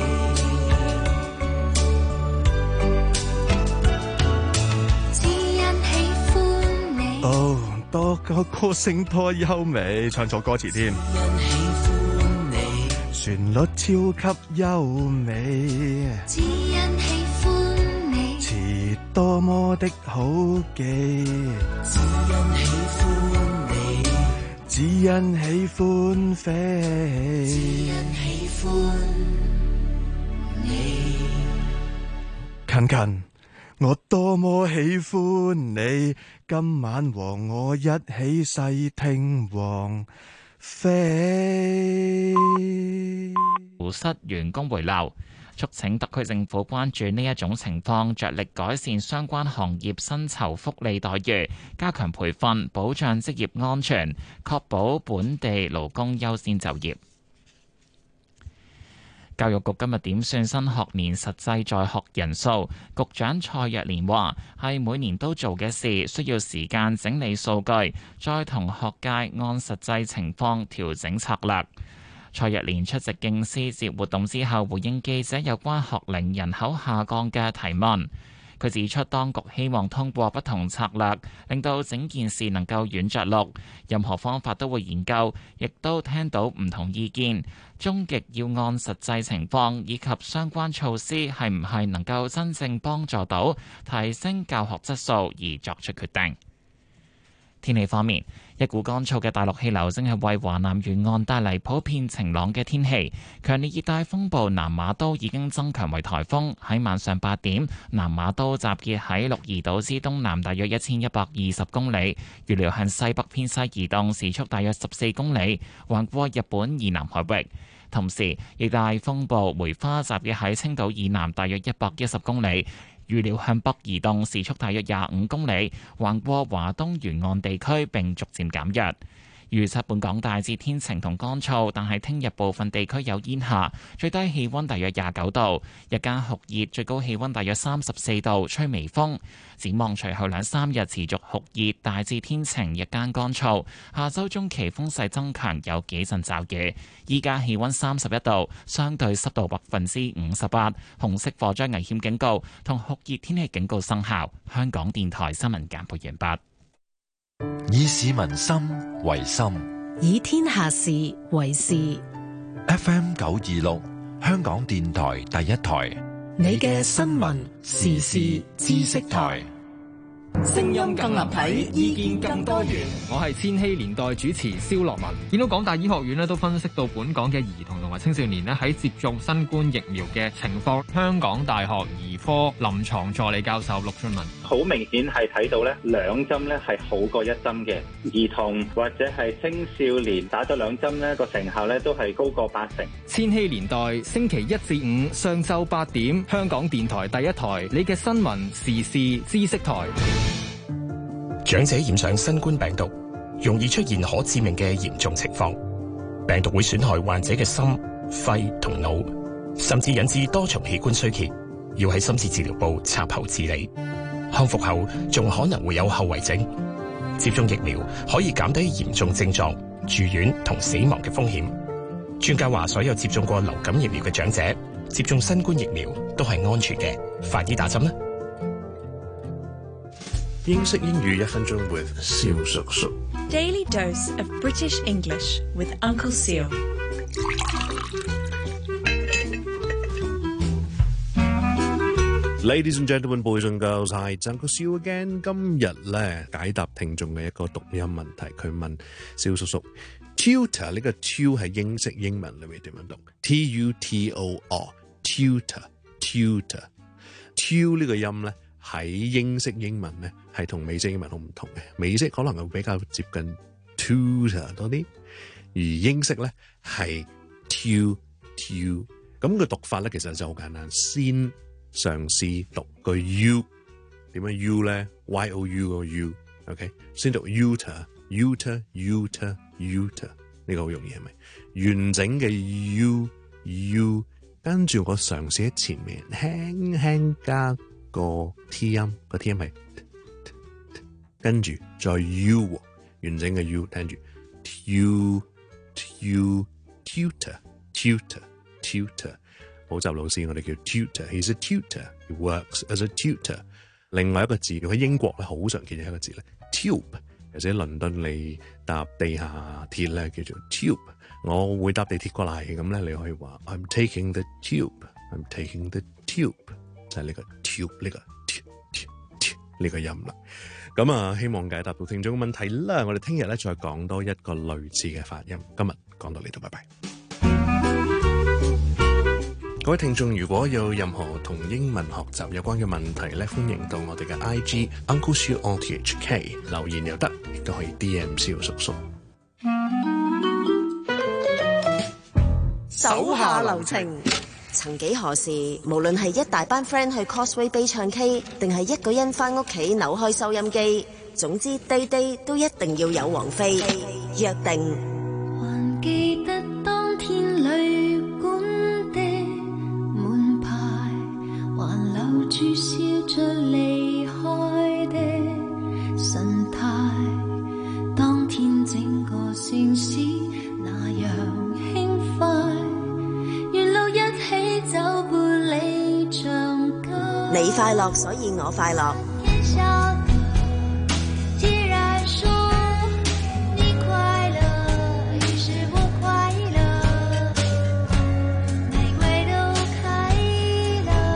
只因喜歡你。 哦，多個歌聲多優美，唱錯歌詞添。旋律超級優美， 只因喜歡你， 詞多麼的好記， 只因喜歡你， 只因喜歡飛， 只因喜歡你。 近近，我多麼喜歡你，今晚和我一起細聽王飛。 湖室員工回流，促請特區政府關注呢一種情況，着力改善相關行業薪酬福利待遇，加強培訓，保障職業安全，確保本地勞工優先就業。教育局今日點算新學年實際在學人數，局長蔡若蓮話係每年都做嘅事，需要時間整理數據，再同學界按實際情況調整策略。 蔡若蓮出席敬師節活動之後，回應記者有關學齡人口下降嘅提問。佢指出，當局希望通過不同策略，令到整件事能夠軟着陸。任何方法都會研究，亦都聽到唔同意見。終極要按實際情況以及相關措施係唔係能夠真正幫助到提升教學質素而作出決定。天氣方面，一股乾燥嘅大陸氣流正係為華南沿岸帶嚟普遍晴朗嘅天氣。強烈熱帶風暴南馬都已經增強為颱風，喺晚上八點，南馬都集結喺鹿兒島之東南大約一千一百二十公里，預料向西北偏西移動，時速大約十四公里，橫過日本以南海域。同時，熱帶風暴梅花集結喺青島以南大約一百一十公里，預料向北移動，時速大約廿五公里，橫過華東沿岸地區並逐漸減弱。預測本港大致天晴同乾燥，但係聽日部分地區有煙霞，最低氣溫大約廿九度，日間酷熱，最高氣溫大約三十四度，吹微風。展望隨後兩三日持續酷熱，大致天晴，日間乾燥。下周中期風勢增強，有幾陣驟雨。依家氣溫三十一度，相對濕度百分之五十八，紅色火災危險警告同酷熱天氣警告生效。香港電台新聞簡報完畢。 以市民心為心， 以天下事為事。 F M 九二六，香港電台第一台， 你嘅新聞時事知識台。 聲音更立體，意見更多元。我係千禧年代主持蕭樂文。見到港大醫學院咧都分析到本港嘅兒童同埋青少年咧喺接種新冠疫苗嘅情況。香港大學兒科臨床助理教授陸俊文， 好明顯係睇到咧兩針咧係好過一針嘅兒童或者係青少年打咗兩針咧個成效咧都係高過八成。 千禧年代星期一至五上晝八點，香港電台第一台，你嘅新聞時事知識台。 長者染上新冠病毒，容易出現可致命嘅嚴重情況。病毒會損害患者嘅心、肺同腦，甚至引致多重器官衰竭，要喺深切治療部插喉治理。康復後仲可能會有後遺症。接種疫苗可以減低嚴重症狀、住院同死亡嘅風險。專家話，所有接種過流感疫苗嘅長者接種新冠疫苗都係安全嘅，快啲打針啦！ 英式英語一分鐘 with 蕭叔叔。 Daily dose of British English with Uncle Seal。 Ladies and gentlemen, boys and girls, hi, Uncle Seal again。今日咧解答聽眾嘅一個讀音問題，佢問蕭叔叔 ，tutor 呢個 tu 係英式英文裏面點樣讀 ？T U T O R，tutor，tutor，tu 呢個音咧。喺英式英文咧，係同美式英文好唔同嘅。美式可能係比較接近 tutor 多啲，而英式咧係 tu tu。咁個讀法咧其實就好簡單，先嘗試讀個 u， 點樣 u 咧 ？y o u 個 u，OK， 先讀 uter uter uter uter， 呢個好容易係咪？完整嘅 u u， 跟住我嘗試喺前面輕輕加個 T 音，個 T 音係，跟住再 U， 完整嘅 U， 聽住 tu tu tutor tutor tutor， 補習老師我哋叫 tutor，he's a tutor，he works as a tutor。另外一個字喺英國咧好常見嘅一個字咧 tube， 或者倫敦你搭地下鐵咧叫做 tube， 我會搭地鐵過嚟，咁咧你可以話 I'm taking the tube，I'm taking the tube。就係呢個 tube 呢個 tube tube 呢個音啦，咁啊希望解答到聽眾嘅問題啦。我哋聽日咧再講多一個類似嘅發音。今日講到呢度，拜拜。各位聽眾，如果有任何同英文學習有關嘅問題咧，歡迎到我哋嘅 I G Uncle Siu O T H K 留言又得，亦都可以 D M 蕭叔叔。 手下留情。曾幾何時，無論係一大班 friend 去 Causeway Bay 唱 K， 定係一個人返屋企扭開收音機，總之 day day 都一定要有王菲。約定。 還記得當天旅館的門牌，還留住笑着離開的神態，當天整個城市那樣輕快。 你快樂，所以我快樂。 天下既然說你快樂，於是我快樂，玫瑰都開了，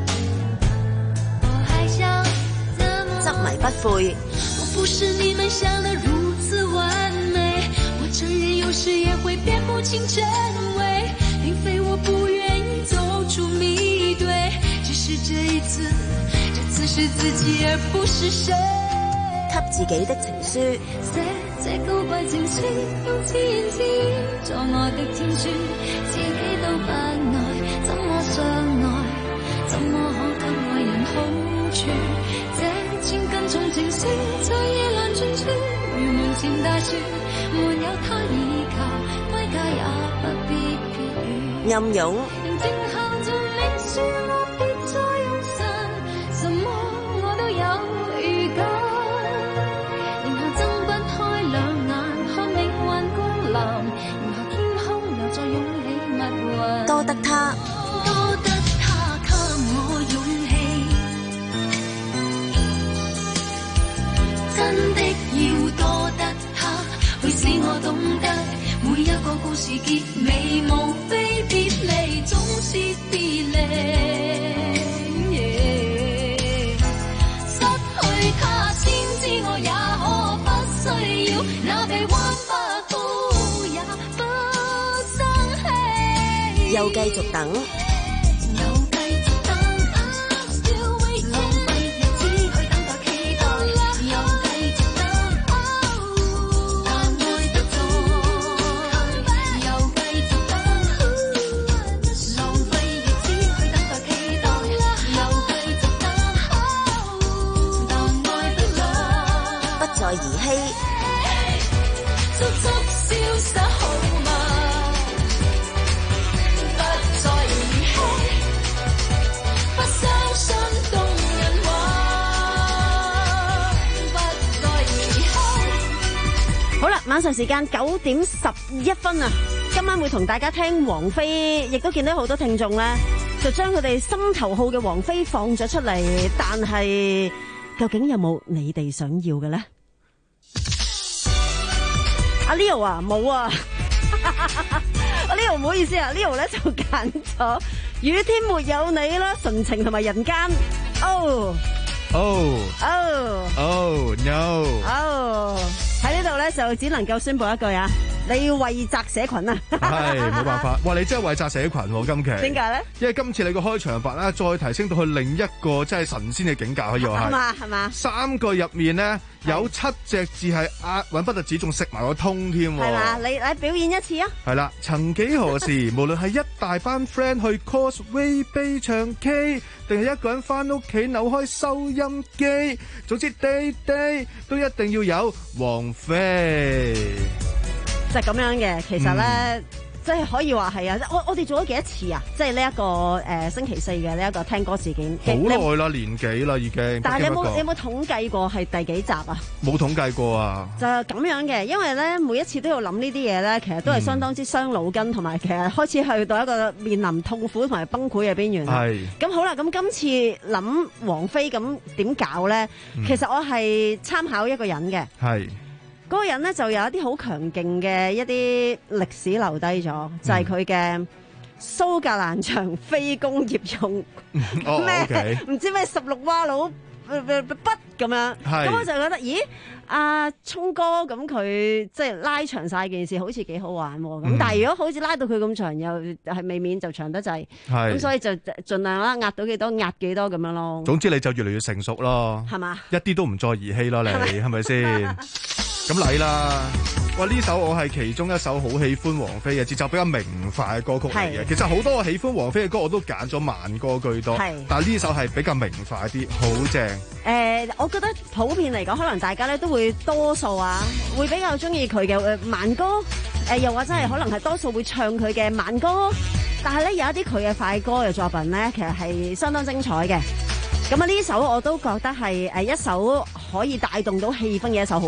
我還想怎麼執迷不悔。 我不是你們想的如此完美，我承認有時也會辨不清真偽，並非我不願意走出迷堆，只是這一次，這次是自己而不是誰。 給自己的情書， 寫這告白情書，用自言自語做愛的天書，自己都不愛，怎麼相愛？怎麼可給愛人好處？這千斤重情書，在夜闌盡處，如門前大樹，沒有他依靠，歸家也不必別語。 暗湧， 寧靜靠着你說我別再用神，什麼我都有預感，然後睜不開兩眼看命運光臨，然後天空又再湧起密雲。 多得他， 多得他給我勇氣，真的要多得他，會使我懂得每一個故事結尾無非別離，總是別離。失去他先知我也可不需要，那臂彎不高也不生氣。 又繼續等。 晚上時間九點十一分啊！今晚會同大家聽王菲，亦都見到好多聽眾咧，就將佢哋心頭好嘅王菲放咗出嚟，但係究竟有冇你哋想要嘅咧？阿 Leo 啊，冇啊！阿 Leo 唔好意思啊 ，Leo 咧就揀咗雨天沒有你啦，純情同埋人間。哦哦哦哦 no 哦！喺呢度咧就只能夠宣布一句啊，你要為責社群啊！ 係冇辦法，哇！你真係為責社群喎，今期點解咧？ 因為今次你個開場白咧，再提升到去另一個真係神仙嘅境界，可以話係。 係嘛係嘛？ 三句入面咧有七隻字係押韻不特止，仲食埋個通添。 係嘛？你嚟表演一次啊！ 係啦，曾幾何時，無論係一大班 friend 去 Causeway Bay 唱 K， 定係一個人翻屋企扭開收音機，總之 day day 都一定要有王菲。 就係咁樣嘅，其實咧。嗯即係可以話係啊！我我哋做咗幾多次啊？即係呢一個誒、呃、星期四嘅呢一個聽歌事件， 好耐啦，年幾啦已經。 但係你有冇你有冇統計過係第幾集啊？ 冇統計過啊！ 就係咁樣嘅，因為咧每一次都要諗呢啲嘢咧，其實都係相當之傷腦筋，同埋、嗯、其實開始去到一個面臨痛苦同埋崩潰嘅邊緣。係。咁好啦，咁今次諗王菲咁點搞咧？嗯、其實我係參考一個人嘅。係。嗰個人咧就有一啲好強勁嘅一啲歷史留低咗，嗯、就係佢嘅蘇格蘭場非工業用咩唔、哦 okay. 知咩十六蛙佬筆咁樣，咁我就覺得咦阿聰哥咁佢即係拉長晒件事好似幾好玩喎，咁、嗯、但係如果好似拉到佢咁長又係未免就長得滯，咁所以就盡量啦壓到幾多壓幾多咁樣咯。總之你就越嚟越成熟咯，係嘛？一啲都唔再兒戲咯，你係咪先？咁嚟啦！哇，呢首我係其中一首好喜歡王菲嘅節奏比較明快嘅歌曲嚟嘅。其實好多我喜歡王菲嘅歌我都揀咗慢歌居多，但係呢首係比較明快啲，好正。誒、呃，我覺得普遍嚟講，可能大家咧都會多數啊，會比較中意佢嘅慢歌。誒、呃，又或者係可能係多數會唱佢嘅慢歌，但係咧有一啲佢嘅快歌嘅作品咧，其實係相當精彩嘅。咁啊，呢首我都覺得係誒一首可以帶動到氣氛嘅一首好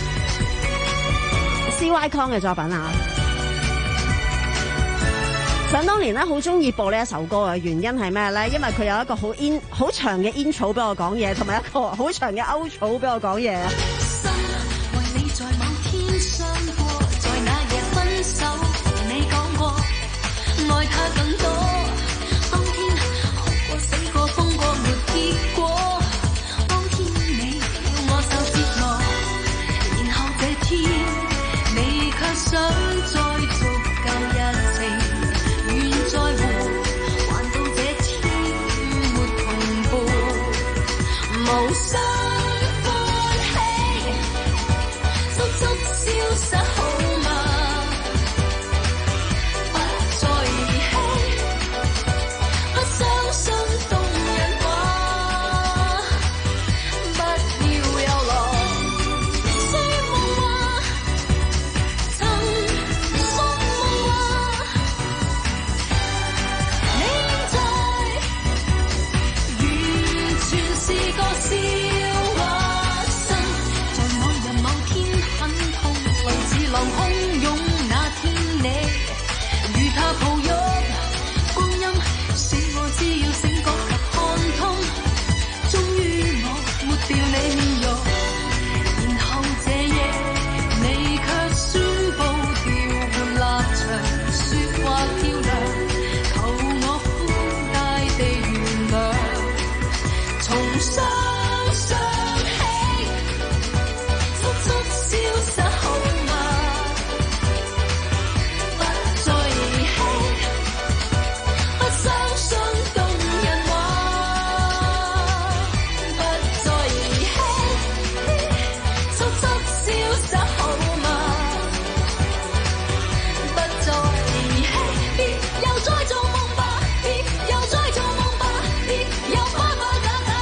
歌。C Y Kong 嘅作品啊， 想當年咧，好中意播呢一首歌嘅原因係咩咧？因為佢有一個好 in 好長嘅 intro 俾我講嘢，同埋一個好長嘅 outro 俾我講嘢。 心為你在某天相過，在那夜分手，你講過愛他更多。當天哭過死過瘋過沒結果，當天你要我受折磨，然後這天你卻想再續舊日情。再活，還到這天沒同步，無需歡喜，速速消失好嗎？不再兒戲，不相信動人話，不要有來說夢話，曾說夢話。是個笑話，心在某日某天很痛，類似浪洶湧那天你與他抱擁，光陰使我知要醒覺及看通，終於我抹掉你面容，然後這夜你卻宣布調換立場，説話漂亮，求我寬大地原諒。從相想起，速速消失好嗎？不再兒戲，不相信動人話，不再兒戲，速速消失好嗎？不再兒戲，別又再做夢吧，別又再做夢吧，別又花花假假。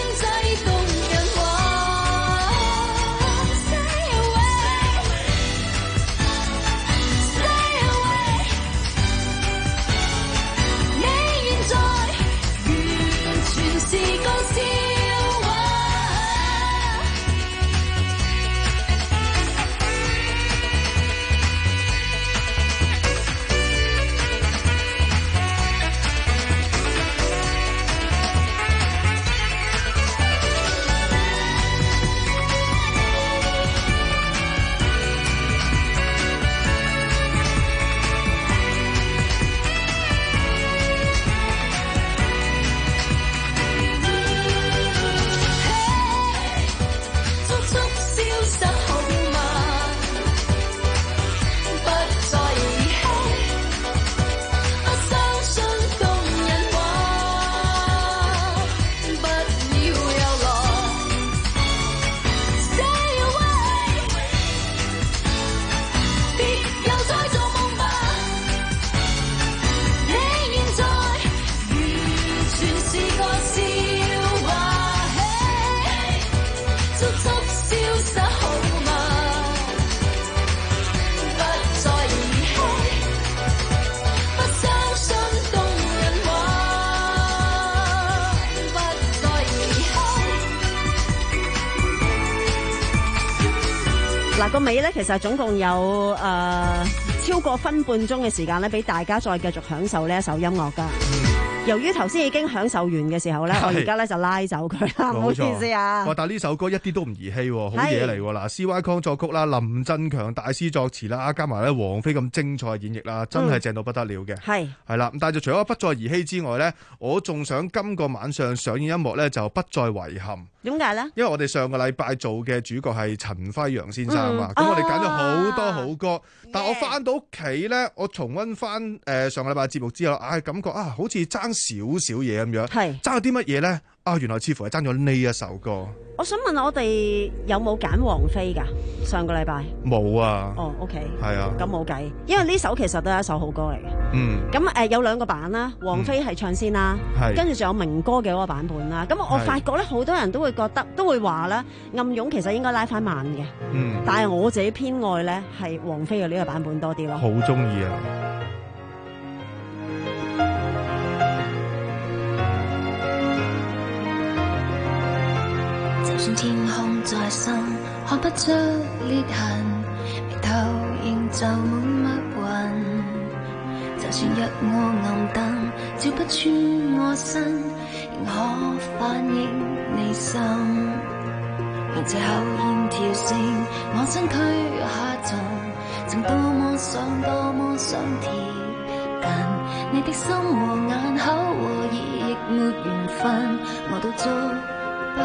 嗱，個尾咧，其實總共有誒、呃、超過分半鐘嘅時間咧，俾大家再繼續享受呢一首音樂噶。由於頭先已經享受完嘅時候咧，我而家咧就拉走佢啦，唔好意思啊。 哇！但係呢首歌一啲都唔兒戲，好嘢嚟喎。嗱 ，C Y 康作曲啦，林振強大師作詞啦，加埋咧王菲咁精彩嘅演繹啦，真係正到不得了嘅。係係啦，但係就除咗不再兒戲之外咧，我仲想今個晚上上演音樂咧就不再遺憾。 點解咧？因為我哋上個禮拜做嘅主角係陳輝陽先生嘛，咁、嗯、我哋揀咗好多好歌，啊、但係我翻到屋企咧，我重溫翻誒上個禮拜節目之後，唉、哎，感覺啊，好似爭少少嘢咁樣，係爭咗啲乜嘢咧？啊，原來似乎係爭咗呢一首歌。 我想問我哋有冇揀王菲㗎？上個禮拜冇啊。 哦 ，OK， 係啊， 咁冇計，因為呢首其實都係一首好歌嚟嘅。嗯，咁誒、呃、有兩個版啦，王菲係唱先啦，嗯、跟住仲有明哥嘅嗰個版本啦。咁我發覺咧，好多人都會覺得，都會話咧，暗湧其實應該拉翻慢嘅。嗯，但係我自己偏愛咧係王菲嘅呢個版本多啲咯。 好中意啊！ 就算天空再深，看不出裂痕，眉頭仍就滿密雲。就算日我暗燈，照不穿我身，仍可反映你心。讓這口煙跳升，我身軀下沉，曾多麼想多麼想貼近你的心和眼口和耳，亦沒緣分，我都捉不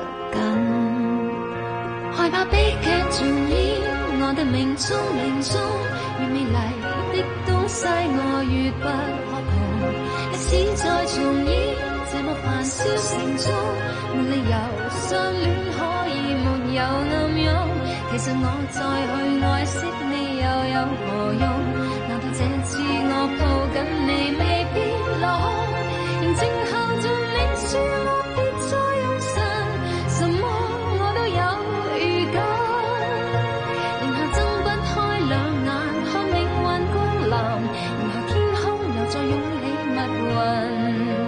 緊。害怕悲劇重演，我的命中命中越美麗的東西我越不可碰。歷史再重演，這麼繁囂城中，沒理由相戀可以沒有暗湧。其實我再去愛惜你又有何用？難道這次我抱緊你未必落空？仍靜候着你說我別再用神，什麼我都有預感。然後睜不開兩眼看命運光臨，然後天空又再湧起密雲。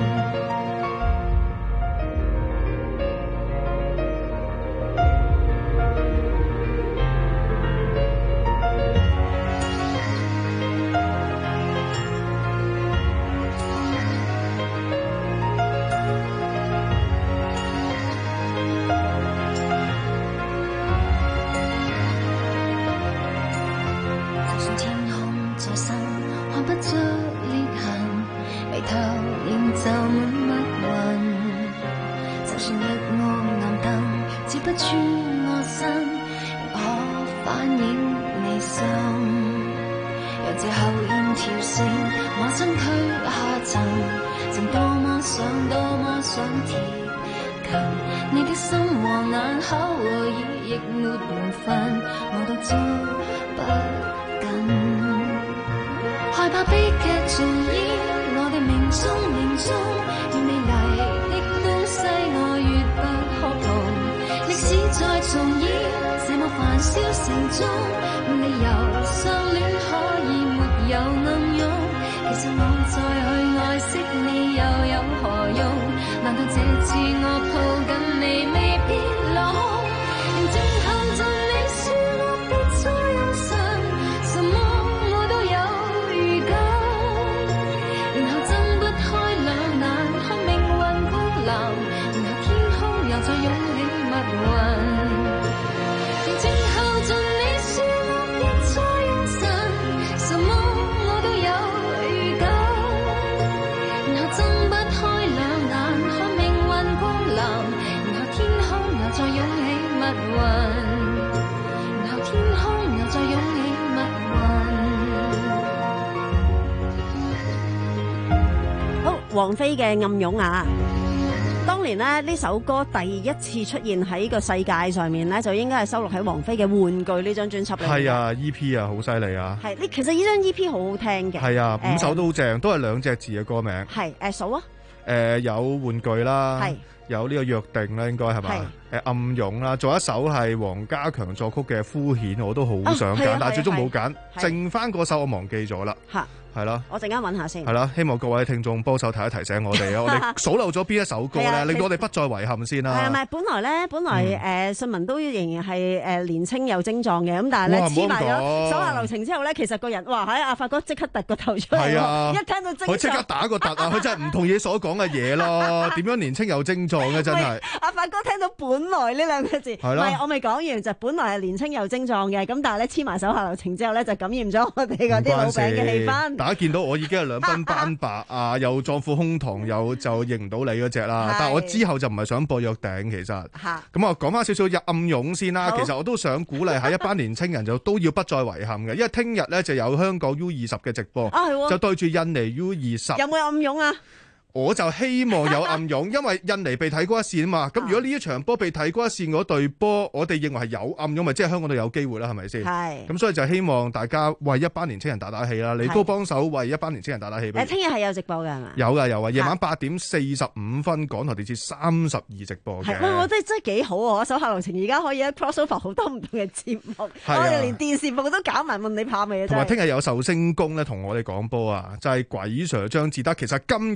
王菲嘅《暗湧》啊，當年咧呢首歌第一次出現喺個世界上面咧，就應該係收錄喺王菲嘅《玩具》呢張專輯裏面。 係啊 ，E P 啊，好犀利啊！ 係，呢其實呢張 E P 好好聽嘅。係啊，五首都好正，都係兩隻字嘅歌名。 係誒數啊！ 誒有玩具啦， 係有呢個約定啦，應該係嘛？誒暗湧啦，仲有一首係黃家強作曲嘅《敷衍》，我都好想揀，但係最終冇揀，剩翻嗰首我忘記咗啦。嚇！係啦， 我陣間揾下先。 係啦，希望各位聽眾幫手提一提醒我哋啊！我哋數漏咗邊一首歌咧，令到我哋不再遺憾先啦。 係咪？本來咧，本來誒信文都仍然係誒年青又精壯嘅，咁但係咧黐埋咗手下留情之後咧，其實個人哇喺阿發哥即刻突個頭出嚟，一聽到精壯， 佢即刻打個突啊！佢真係唔同嘢所講嘅嘢咯，點樣年青又精壯嘅真係。 阿發哥聽到本來呢兩個字，唔係我未講完，就本來係年青又精壯嘅，咁但係咧黐埋手下留情之後咧，就感染咗我哋嗰啲老餅嘅氣氛。 大家見到我已經係兩鬢斑白啊，又壯闊胸膛，又就認唔到你嗰隻啦。但係我之後就唔係想播約頂，其實。咁我講翻少少暗湧先啦。其實我都想鼓勵下一班年青人就都要不再遺憾嘅，因為聽日咧就有香港 U 二十嘅直播，就對住印尼 U 二十。 有冇暗湧啊？ 我就希望有暗湧，因為印尼被睇過一線啊嘛。咁如果呢一場波被睇過一線嗰隊波，我哋認為係有暗湧，咪即係香港都有機會啦，係咪先？係。咁所以就希望大家為一班年青人打打氣啦，你都幫手為一班年青人打打氣。 誒，聽日係有直播㗎係嘛？ 有㗎有啊，夜晚八點四十五分，港台電視三十二直播嘅。 係，喂，我覺得真係幾好啊！手下留情而家可以喺 crossover 好多唔同嘅節目，我哋連電視部都搞埋，問你怕未啊？ 同埋聽日有壽星公咧同我哋講波啊，就係鬼 Sir 張志德。其實今日九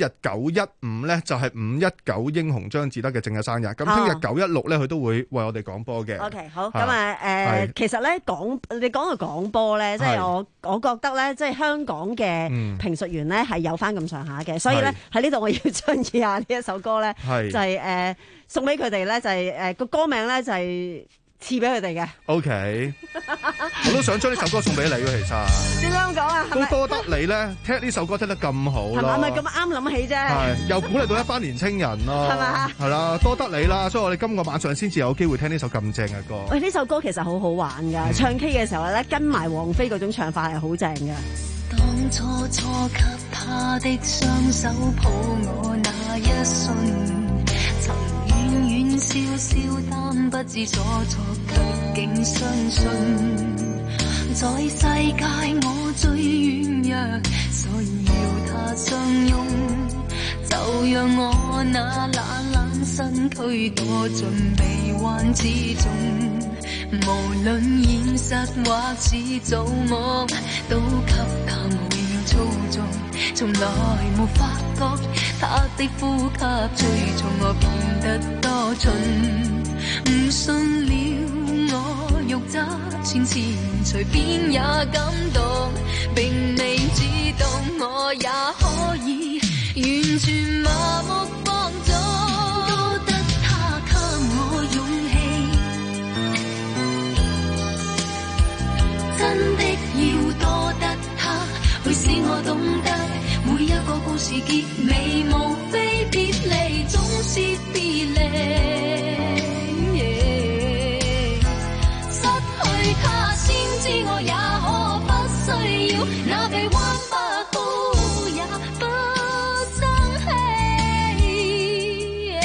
九一五咧就係五一九英雄張志德嘅正日生日，咁聽日九一六咧佢都會為我哋講波嘅。 OK， 好，咁啊誒，其實咧講你講到講波咧，即係我我覺得咧，即係香港嘅評述員咧係有翻咁上下嘅，所以咧喺呢度我要倡議下呢一首歌咧，就係誒送俾佢哋咧，就係誒個歌名咧就係賜俾佢哋嘅。OK， 我都想將呢首歌送俾你喎，其實。 點解咁講啊？ 都多得你咧，聽呢首歌聽得咁好咯。 係咪咁啱諗起啫？ 係，又鼓勵到一班年青人咯。係嘛？係啦，多得你啦，所以我哋今個晚上先至有機會聽呢首咁正嘅歌。 喂，呢首歌其實好好玩㗎，嗯、唱 K 嘅時候咧，跟埋王菲嗰種唱法係好正嘅。 當初初給他的雙手抱我那一瞬，曾遠遠笑笑，但不知所措，卻竟相信，在世界我最軟弱，所以要他相擁，就讓我那懶懶身軀躲進臂彎之中，無論現實或是做夢，都給他我要操縱，從來沒發覺他的呼吸催促我變得多蠢，唔信了我欲揸前前隨便也感動，並未知道我也可以完全麻木放縱，多得他給我勇氣，真的要多得他去使我懂得，每一個故事結尾無非別離，總是別離，失去他先知我也可不需要那臂彎，不好也不生氣，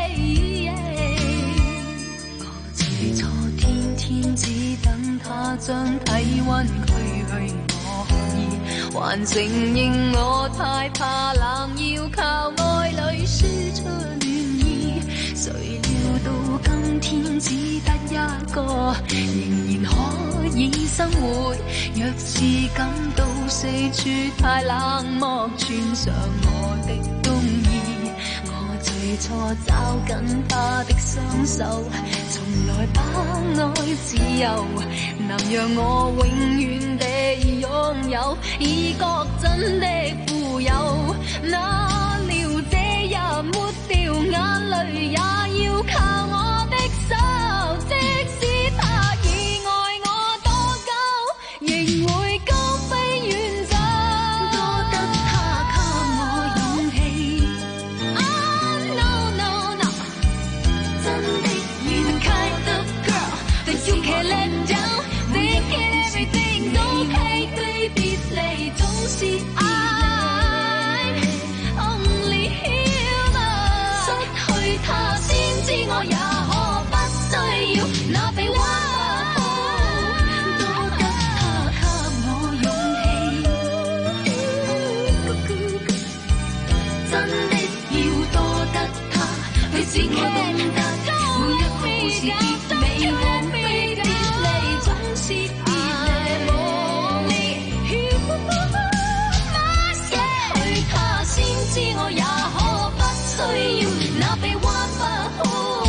我最初天天只等他將體溫驅去，我可以還承認我太怕冷，要靠愛侶輸出暖意，誰料到今天只得一個，仍然可以生活，若是感到四處太冷漠，穿上我的冬衣，我最初抓緊他的雙手，從來把愛自由，能讓我永遠地擁有，已覺真的富有，哪料這日抹掉眼淚，也要靠我的手，即使他已愛我多久，仍會高飛遠走，多得他給我勇氣。Oh no no no， 真的要 the kind of girl that you can't let down， thinking everything's okay， 對別離總是愛，only human， 失去他先知我也可不需要那臂彎，多得他給我勇氣，真的要多得他去使我懂得，每一個故事結尾無非別離，總是別離，失去他先知我也可不需要那臂彎，不好。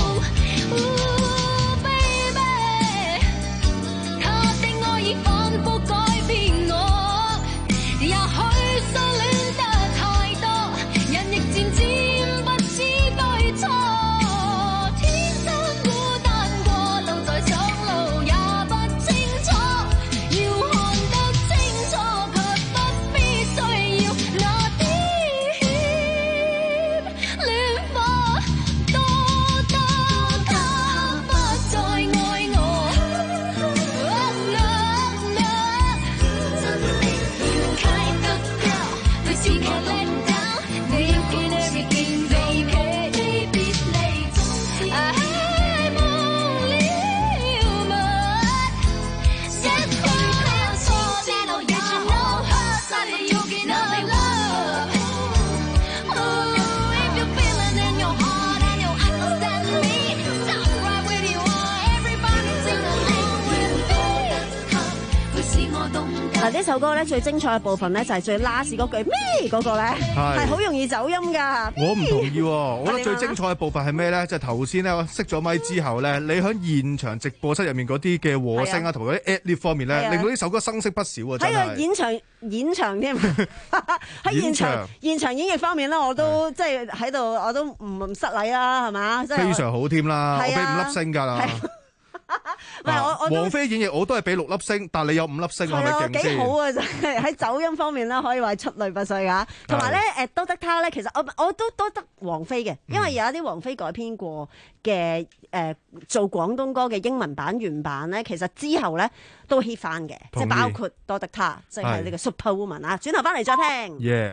呢首歌咧最精彩嘅部分咧就係最 last 嗰句咩嗰個咧，係好容易走音㗎。 我唔同意喎，我覺得最精彩嘅部分係咩咧？就係頭先咧，我熄咗咪之後咧，你喺現場直播室入面嗰啲嘅和聲啊，同埋嗰啲 ad-lib 方面咧，令到呢首歌生色不少啊！真係。喺個演場演場添，喺現場現場演繹方面咧，我都即係喺度，我都唔失禮啦，係嘛？ 非常好添啦，我俾五粒星㗎啦。 唔係我我王菲演繹我都係俾六粒星，但你有五粒星，係咪勁先？ 幾好啊！真係喺走音方面咧，可以話出類拔萃㗎。同埋咧，誒都得他咧，其實我我都都得王菲嘅，因為有一啲王菲改編過嘅誒做廣東歌嘅英文版原版咧，其實之後咧都 hit 翻嘅，即係包括多得他，即係呢個 Super Woman 啊！轉頭翻嚟再聽。 Yeah。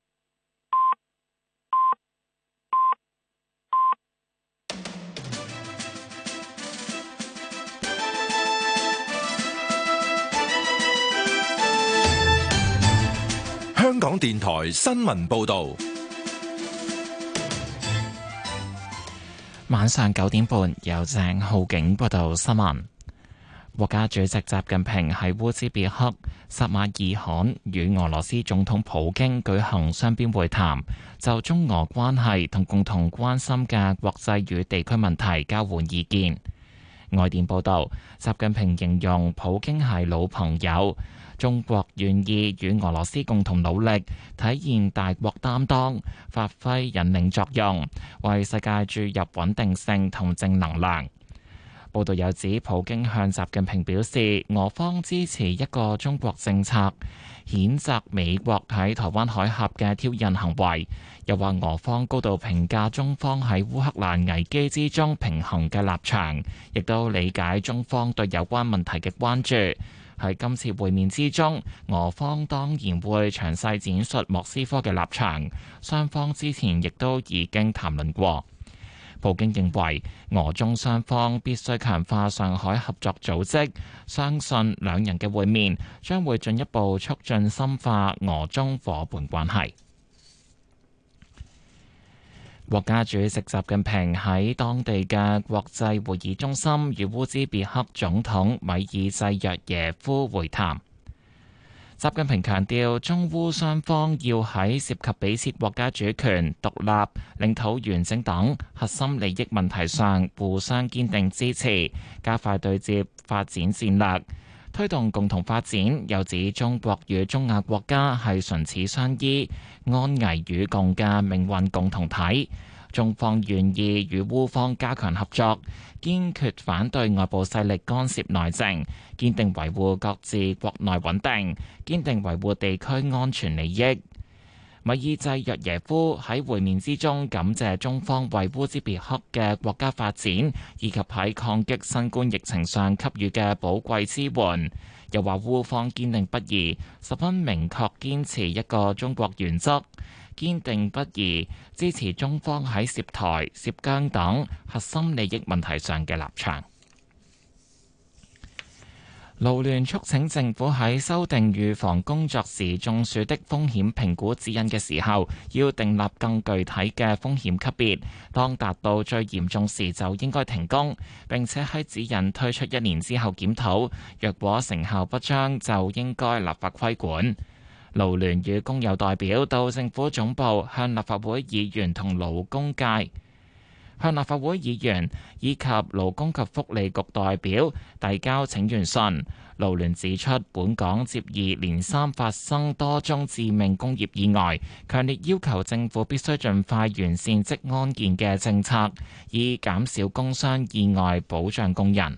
香港電台新聞報道， 晚上九點半由鄭浩景報道新聞。國家主席習近平喺烏茲別克撒馬爾罕與俄羅斯總統普京舉行雙邊會談，就中俄關係同共同關心嘅國際與地區問題交換意見。外電報道，習近平形容普京係老朋友。中國願意與俄羅斯共同努力，體現大國擔當，發揮引領作用，為世界注入穩定性同正能量。報道有指，普京向習近平表示，俄方支持一個中國政策，譴責美國喺台灣海峽嘅挑釁行為，又話俄方高度評價中方喺烏克蘭危機之中平衡嘅立場，亦都理解中方對有關問題嘅關注。喺今次會面之中，俄方當然會詳細展述莫斯科嘅立場，雙方之前亦都已經談論過。普京認為俄中雙方必須強化上海合作組織，相信兩人嘅會面將會進一步促進深化俄中夥伴關係。國家主席習近平喺當地嘅國際會議中心與烏茲別克總統米爾濟約耶夫會談。習近平強調，中烏雙方要喺涉及彼此國家主權、獨立、領土完整等核心利益問題上互相堅定支持，加快對接發展戰略，推動共同發展。又指中國與中亞國家係唇齒相依、安危與共嘅命運共同體，中方願意與烏方加強合作，堅決反對外部勢力干涉內政，堅定維護各自國內穩定，堅定維護地區安全利益。米爾濟約耶夫喺會面之中感謝中方為烏茲別克嘅國家發展以及喺抗擊新冠疫情上給予嘅寶貴支援，又話烏方堅定不移，十分明確堅持一個中國原則，堅定不移支持中方喺涉台、涉疆等核心利益問題上嘅立場。勞聯促請政府喺修訂預防工作時中暑的風險評估指引嘅時候，要訂立更具體嘅風險級別。當達到最嚴重時，就應該停工，並且喺指引推出一年之後檢討。若果成效不彰，就應該立法規管。勞聯與工友代表到政府總部向立法會議員同勞工界。向立法會議員以及勞工及福利局代表遞交請願信。勞聯指出，本港接二連三發生多宗致命工業意外，強烈要求政府必須盡快完善職安健嘅政策，以減少工傷意外，保障工人。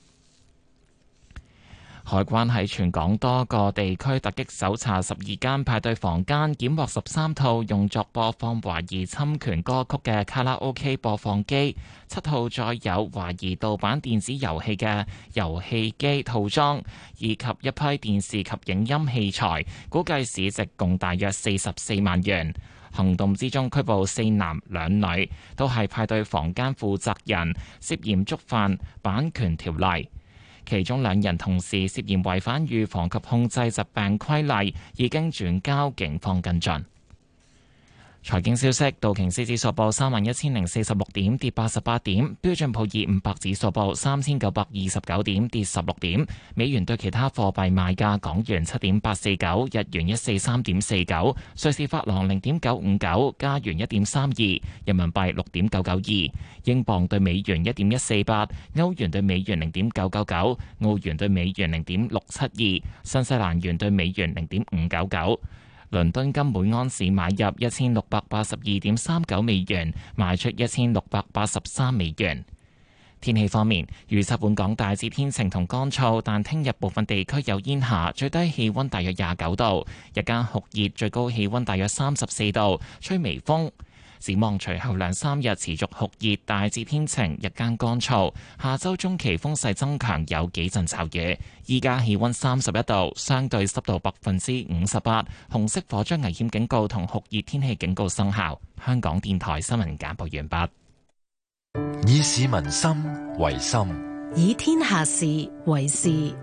海關喺全港多個地區突擊搜查十二間派對房間，檢獲十三套用作播放懷疑侵權歌曲嘅卡拉 OK 播放機，七套載有懷疑盜版電子遊戲嘅遊戲機套裝，以及一批電視及影音器材，估計市值共大約四十四萬元。行動之中拘捕四男兩女，都係派對房間負責人，涉嫌觸犯版權條例。其中兩人同時涉嫌違反預防及控制疾病規例，已經轉交警方跟進。 財經消息，道瓊斯指數報三萬一千零四十六點，跌八十八點；標準普爾五百指數報三千九百二十九點，跌十六點。美元對其他貨幣賣價：港元七點八四九，日元一四三點四九，瑞士法郎零點九五九，加元一點三二，人民幣六點九九二，英鎊對美元一點一四八，歐元對美元零點九九九，澳元對美元零點六七二，新西蘭元對美元零點五九九。倫敦金每安士買入一千六百八十二點三九美元，賣出一千六百八十三美元。天氣方面，預測本港大致天晴同乾燥，但聽日部分地區有煙霞，最低氣溫大約廿九度，日間酷熱，最高氣溫大約三十四度，吹微風。展望隨後兩三日持續酷熱，大致天晴，日間乾燥。下周中期風勢增強，有幾陣驟雨。依家氣溫三十一度，相對濕度百分之五十八，紅色火災危險警告同酷熱天氣警告生效。香港電台新聞簡報完畢。 以市民心為心， 以天下事為事。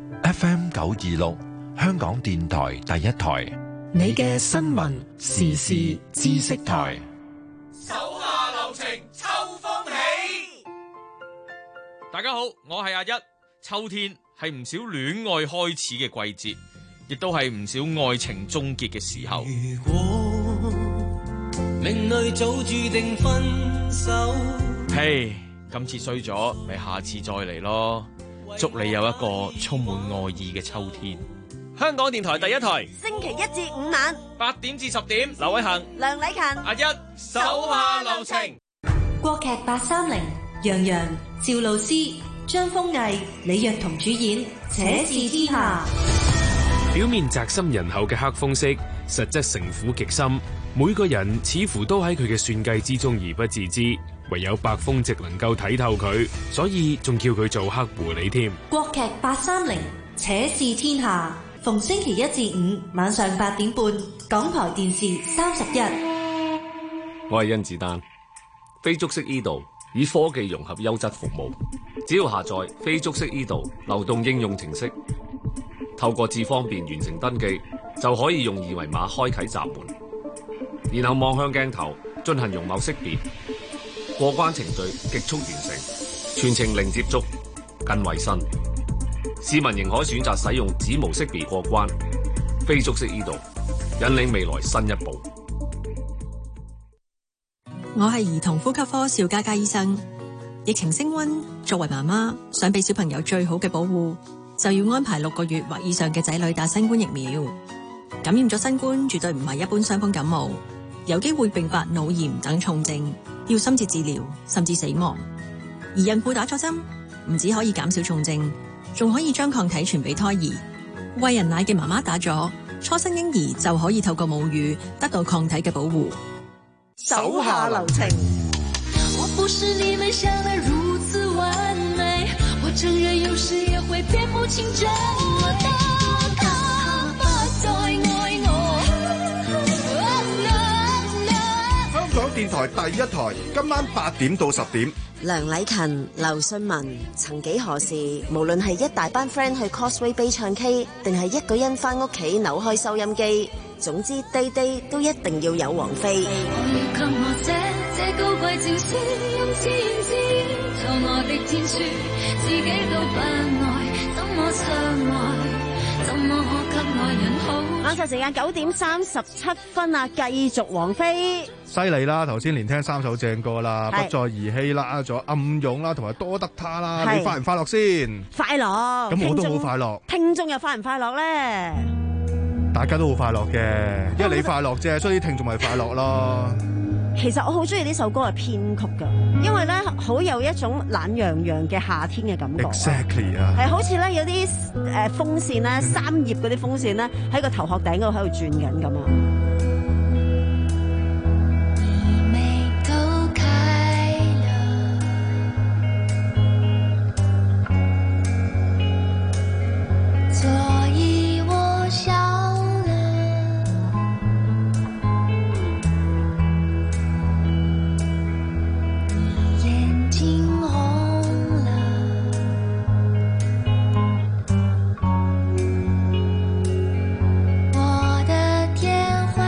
F M 九二六，香港電台第一台， 你嘅新聞時事知識台。 手下留情，秋風起。 大家好，我係阿一。秋天係唔少戀愛開始嘅季節，亦都係唔少愛情終結嘅時候。 如果命裏早注定分手， 嘿，今次衰咗，咪下次再嚟咯。祝你有一個充滿愛意嘅秋天。香港電台第一台， 星期一至五晚八點至十點，劉偉恒、 梁禮勤、 阿一，手下留情。 國劇八三零，楊洋、趙露思、張豐毅、李若彤主演《且試天下》。 表面宅心仁厚嘅黑風息，實質城府極深。每個人似乎都喺佢嘅算計之中而不自知，唯有白風夕能夠睇透佢，所以仲叫佢做黑狐狸添。 國劇八三零，《且試天下》。逢星期一至五晚上八點半，港台電視三十一。 我係甄子丹，非觸式 e 道以科技融合優質服務，只要下載非觸式 e 道流動應用程式，透過智方便完成登記，就可以用二維碼開啟閘門，然後望向鏡頭進行容貌識別，過關程序極速完成，全程零接觸，更衛生。市民仍可選擇使用指模識別過關，非觸式 e 道引領未來新一步。 我係兒童呼吸科邵嘉嘉醫生。疫情升溫，作為媽媽想俾小朋友最好嘅保護，就要安排六個月或以上嘅仔女打新冠疫苗。感染咗新冠絕對唔係一般傷風感冒，有機會併發腦炎等重症，要深切治療甚至死亡。而孕婦打咗針，唔止可以減少重症，仲可以將抗體傳俾胎兒。餵人奶嘅媽媽打咗，初生嬰兒就可以透過母乳得到抗體嘅保護。 手下留情。 我不是你們想的如此完美，我承認有時也會辨不清真我的他不再愛我。 香港電台第一台，今晚八點到十點。 梁禮勤、劉信文，曾幾何時，無論係一大班 friend 去 Causeway Bay 唱 K， 定係一個人返屋企扭開收音機，總之 day day 都一定要有王菲。 啱晒時間九點三十七分啊，繼續王菲。 犀利啦！頭先連聽三首正歌啦，不再兒戲啦，仲有暗湧啦，同埋多得他啦。你快唔快樂先？ 快樂。 咁我都好快樂。 聽眾又快唔快樂咧？ 大家都好快樂嘅，因為你快樂啫，所以啲聽眾咪快樂咯。 其實我好中意呢首歌嘅編曲噶，因為咧好有一種懶洋洋嘅夏天嘅感覺。 Exactly 啊， 係好似咧有啲誒風扇咧，三葉嗰啲風扇咧喺個頭殼頂嗰度喺度轉緊咁啊。 我的天花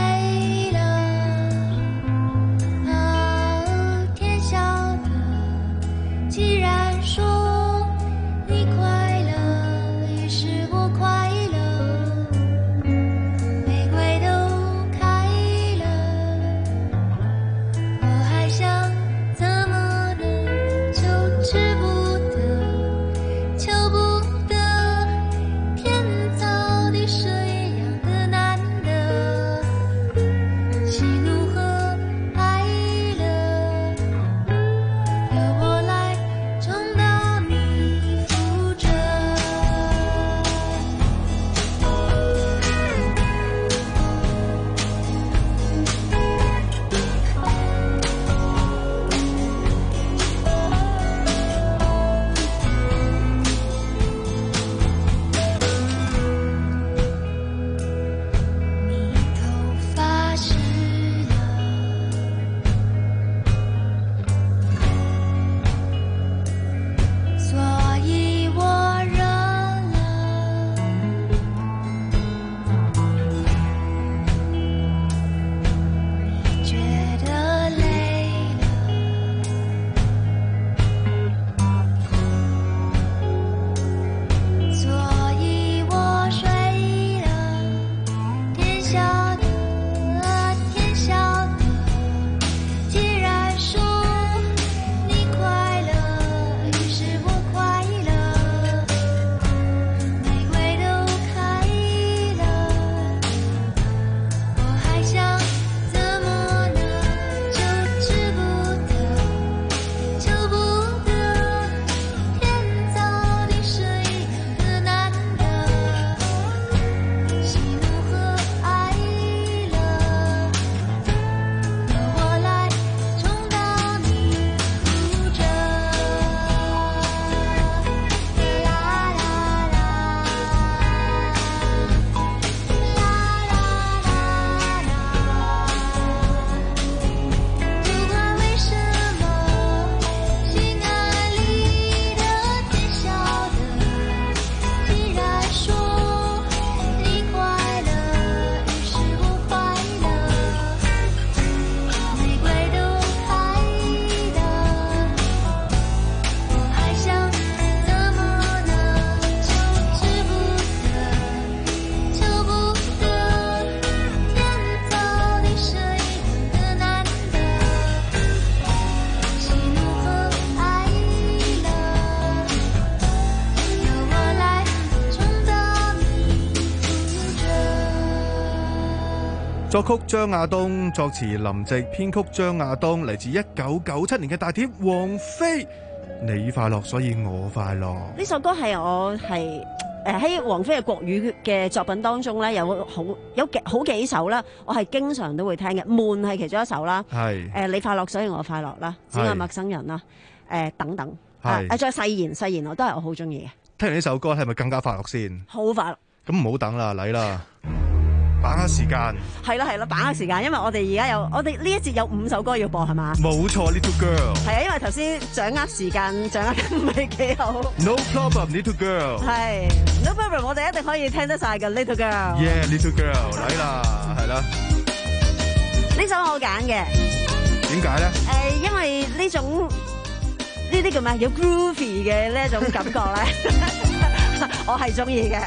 作曲張亞東，作詞林夕，編曲張亞東，嚟自一九九七年嘅大碟《王菲》。你快樂，所以我快樂。 呢首歌係我係誒喺王菲嘅國語嘅作品當中咧，有好有幾好幾首啦，我係經常都會聽嘅。悶係其中一首啦，係誒、呃、你快樂，所以我快樂啦，只愛陌生人啦，誒、呃、等等，係誒再誓言誓言我都係我好中意嘅。聽完呢首歌係咪更加快樂先？好快樂。咁唔好等啦，嚟啦！把握時間，係啦係啦，把握時間，因為我哋而家有我哋呢一節有五首歌要播係嘛？冇錯 ，Little Girl。係啊，因為頭先掌握時間掌握得唔係幾好。No problem，Little Girl。係 No problem， 我哋一定可以聽得晒嘅 Little Girl。Yeah，Little Girl，嚟啦，係啦。呢首我揀嘅。點解咧？誒，因為呢種呢啲叫咩？有 groovy 嘅呢一種感覺咧，我係中意嘅。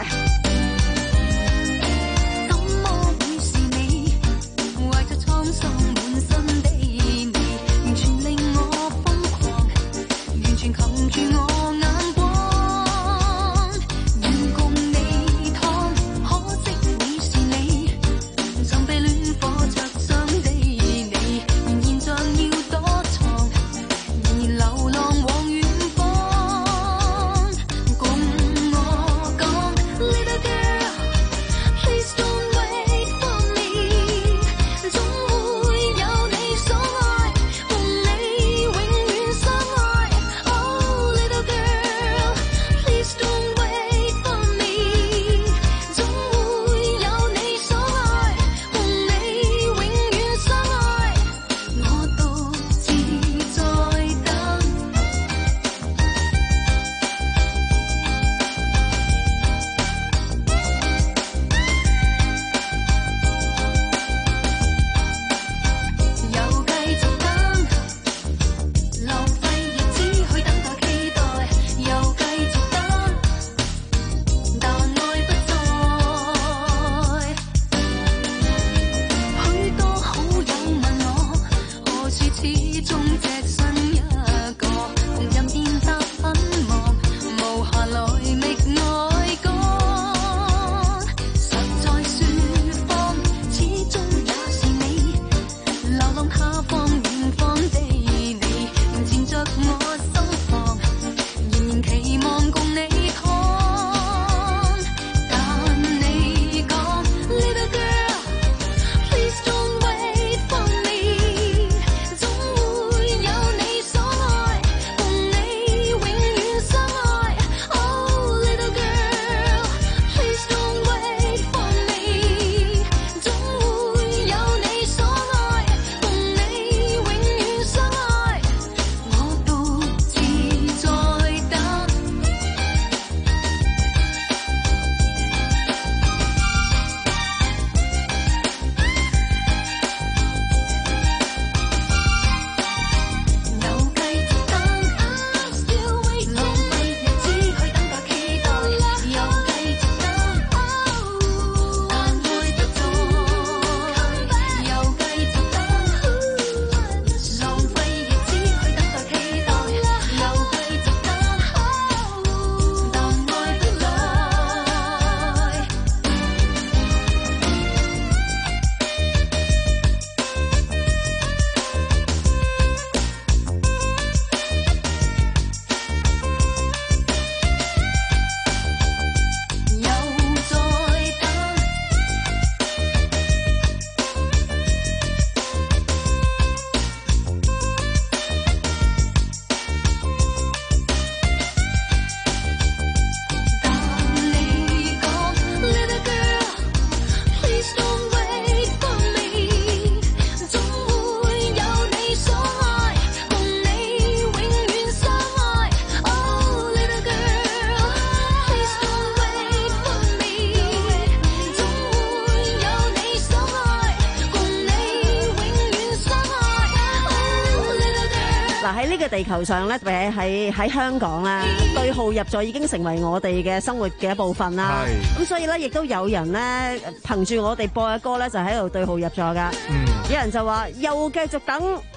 喪滿身的你，完全令我瘋狂，完全擒住我眼光，願共你躺，可惜你是你，曾被戀火灼傷的你，仍然像要躲藏，仍然流浪往遠方，共我講 Little girl please don't wait for me， 總喺呢個地球上咧，誒喺喺香港咧，對號入座已經成為我哋嘅生活嘅一部分啦。咁所以咧，亦都有人咧憑住我哋播嘅歌咧，就喺度對號入座噶。嗯、有人就話又繼續等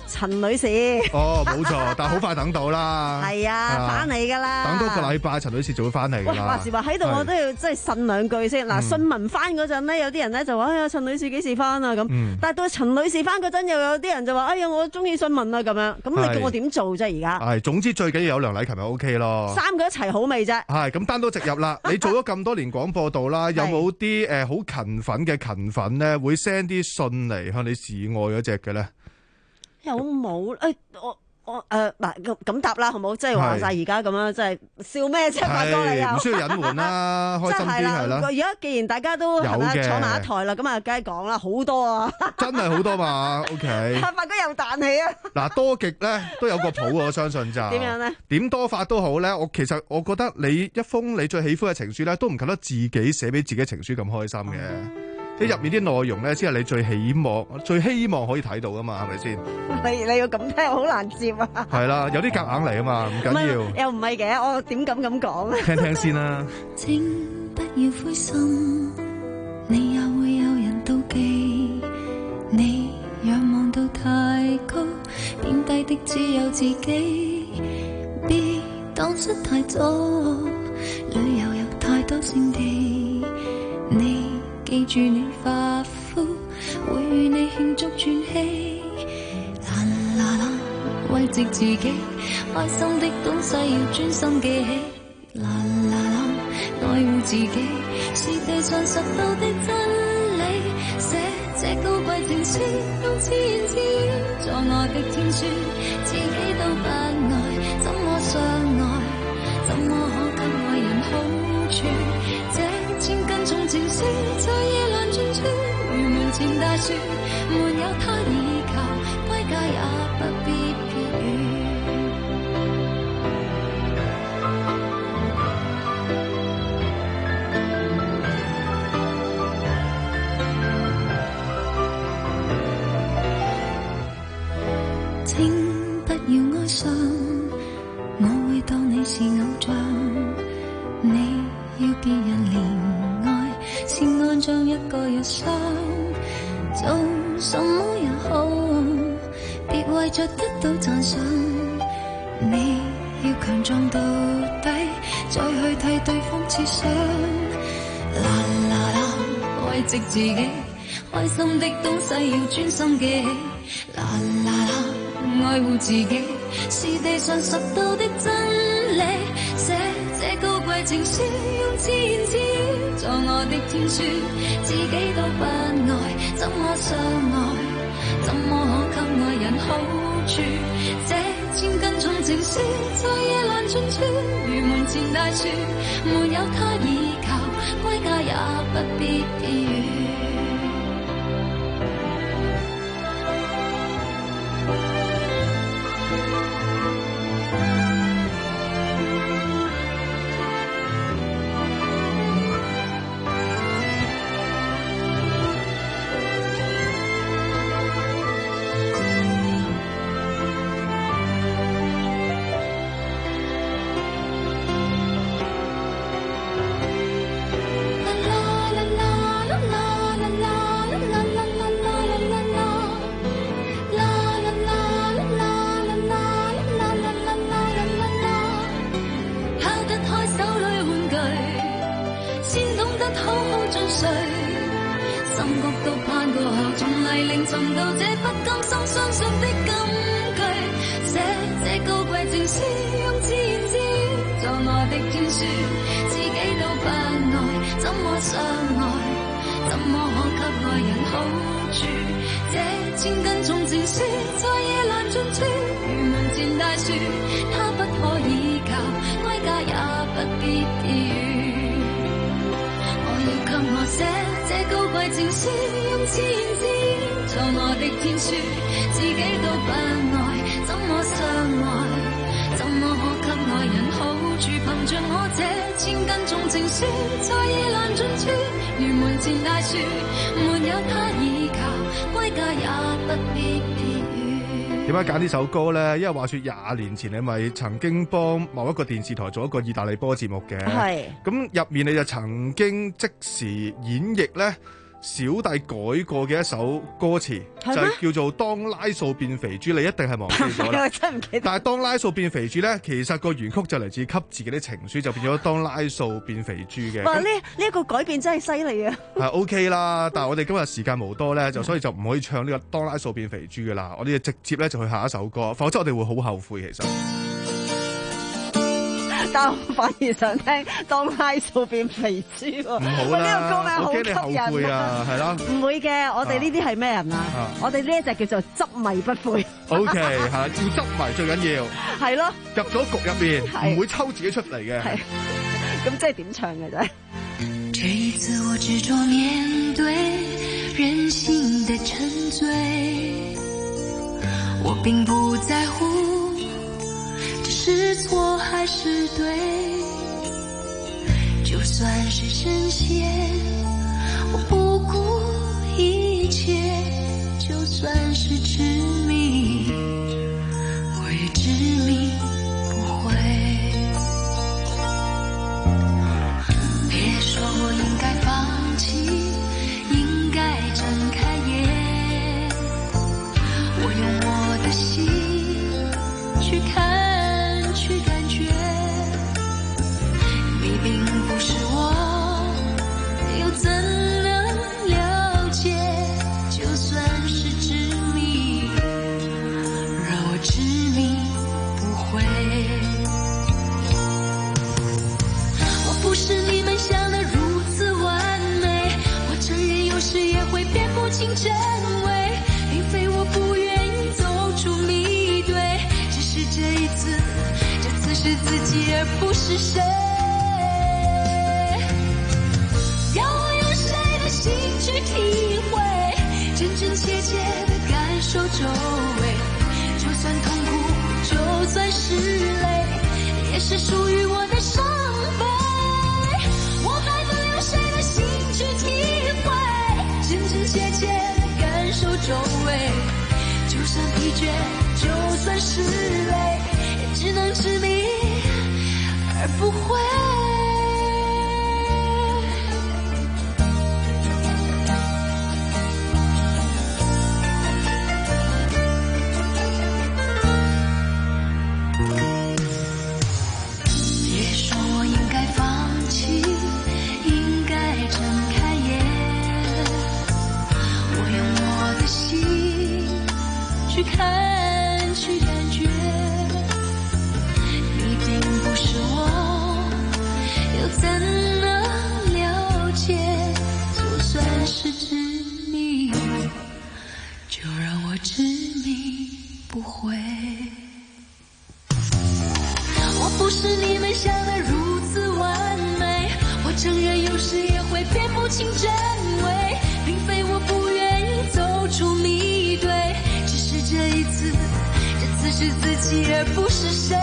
陳女士。 哦，冇錯，但係好快等到啦。 係啊，翻嚟㗎啦。 等多個禮拜，陳女士就會翻嚟㗎啦。 喂，話時話喺度，我都要即係呻兩句先。嗱，信文翻嗰陣咧，有啲人咧就話：哎呀，陳女士幾時翻啊？咁，但係到陳女士翻嗰陣，又有啲人就話：哎呀，我中意信文啊咁樣。咁你叫我點做啫？而家係總之最緊要有梁禮勤就 O K 咯。 三個一齊好味啫。 係咁單刀直入啦。你做咗咁多年廣播道啦，有冇啲誒好勤奮嘅勤奮咧，會 send 啲信嚟向你示愛嗰隻嘅咧？ 有冇？誒，我。我誒嗱咁咁答啦，好冇？即係話晒而家咁樣，即係笑咩啫？發哥你又唔需要隱瞞啦，開心啲係啦。 而家既然大家都係咪坐埋一台啦，咁啊，梗係講啦，好多啊， 真係好多嘛。OK， 發哥又彈起啊！ 嗱，多極咧都有個譜，我相信就點樣咧？ 點多法都好咧。我其實我覺得你一封你最喜歡嘅情書咧，都唔及得自己寫俾自己情書咁開心嘅。即係入面啲內容咧，先係你最希望、最希望可以睇到噶嘛，係咪先？ 你你要咁聽，好難接啊！ 係啦，有啲夾硬嚟啊嘛，唔緊要。 又唔係嘅，我點敢咁講啊？ 聽聽先啦。 請不要灰心，你也會有人妒忌。你仰望到太高，貶低的只有自己。別蕩失太多，旅遊有太多勝地。你記住你發膚，會與你慶祝轉機。啦啦啦，慰藉自己，開心的東西要專心記起。啦啦啦，愛護自己，是地上實到的真理。寫這高貴情書，用自言自語作我的天書，自己都不愛，怎麼相愛？怎麼可給愛人好處？這千斤重情書，在夜闌盡處，如門前大樹，沒有他倚靠，歸家也不必別語。請不要哀傷，我會當你是偶像。你要別人憐愛，是愛像一個日常。做什麼也好，別為着得到讚賞。你要強壯到底，再去替對方設想。啦啦啦，慰藉自己，開心的東西要專心記起。啦啦啦，愛護自己，是地上實到的真理。寫這高貴情書，用自言自語作我的天書，自己都不愛，怎麼相愛？怎麼可給愛人好處？這千斤重情書，在夜闌盡處，如門前大樹，沒有他倚靠，歸家也不必別語。 點解揀呢首歌咧？因為話說廿年前你咪曾經幫某一個電視台做一個意大利波節目嘅，係咁入面你就曾經即時演繹咧， 小弟改過嘅一首歌詞，就係叫做《當拉素變肥豬》，你一定係忘記咗啦。 真唔記得。 但係當拉素變肥豬咧，其實個原曲就嚟自給自己啲情書，就變咗當拉素變肥豬嘅。 哇！呢呢一個改變真係犀利啊！ 係 OK 啦，但係我哋今日時間無多咧，就所以就唔可以唱呢個當拉素變肥豬嘅啦。我哋就直接咧就去下一首歌，否則我哋會好後悔其實。 但我反而想聽當拉素變肥豬喎。唔好啦， 呢個歌名好吸引啊！ 我驚你後悔啊，係啦。 唔會嘅，我哋呢啲係咩人啊？啊我哋呢一隻叫做執迷不悔。 O K， 係要執迷最緊要。 係咯。 入咗局入面，唔會抽自己出嚟嘅。 係。咁即係點唱嘅啫？ 這一次我執着面對人性的沉醉，我並不在乎是錯還是對，就算是深陷，我不顧一切，就算是痴迷，我也執迷不悔。別說我應該放棄，應該睜開眼，我用我的心去看去感覺，你並不是我，又怎能了解？就算是執迷，讓我執迷不悔。我不是你們想的如此完美，我承認有時也會辨不清真偽，並非我不願意走出迷堆，只是這一次，這次是自己而不是誰。要我用誰的心去體會，真真切切的感受周圍，就算痛苦，就算是淚，也是屬於我的傷悲。我還能用誰的心去體會，真真切切的感受周圍，就算疲倦，就算是淚，也只能執迷而不悔。別說我應該放棄，應該睜開眼，我用我的心去看去感覺，你並不是我，又怎能了解？就算是執迷，就讓我執迷不悔。我不是你們想的如此完美，我承認有時也會辨不清真偽，並非我不願意走出迷堆，只是這一次，這次是自己而不是誰。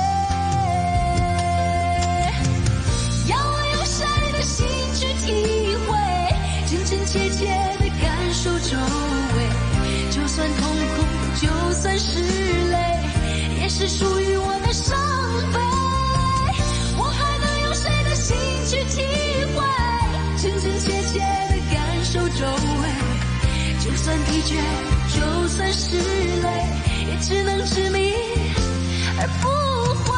要我用誰的心去體會，真真切切的感受周圍，就算痛苦，就算是淚，也是屬於我的傷悲。我還能用誰的心去體會，真真切切的感受周圍，就算疲倦，就算是淚，也只能執迷而不悔。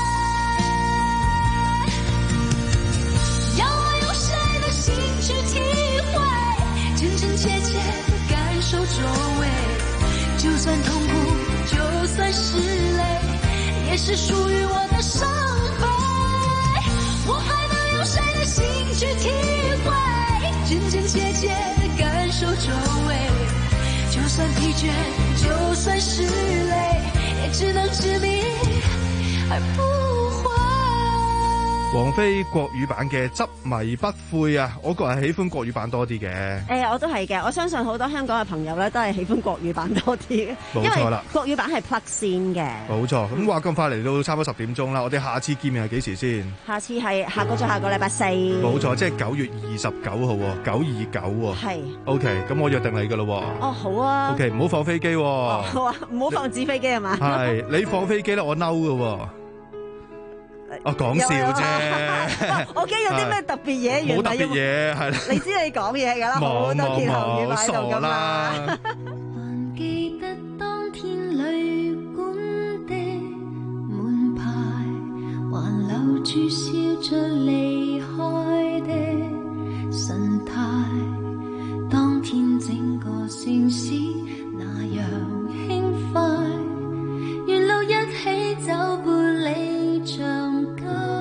要我用誰的心去體會，真真切切的感受周圍，就算痛苦，就算是淚，也是屬於我的傷悲。我還能用誰的心去體會，真真切切的感受周圍，就算疲倦，就算是淚，也只能執迷而不悔。 王菲國語版嘅執迷不悔啊，我個人喜歡國語版多啲嘅。誒、 欸，我都係嘅，我相信好多香港嘅朋友咧都係喜歡國語版多啲嘅。 冇錯啦， 國語版係 plug 先嘅。 冇錯，咁話咁快嚟到差唔多十點鐘啦，我哋下次見面係幾時先？ 下次係下個再下個禮拜四。 冇錯，即係九月二十九號喎，九二九喎。 係。 O K，咁我約定你噶咯。 哦，好啊。 O K，唔好放飛機。 哦，好啊，唔好放紙飛機係嘛？ 係，你放飛機咧，我嬲噶。 我講笑啫， 我驚有啲咩特別嘢，原來冇特別嘢係啦。 你知你講嘢㗎啦，好多歇後語擺喺度㗎嘛。 還記得當天旅館的門牌，還留住笑着離開的神態。當天整個城市那樣輕快，沿路一起走半里長街，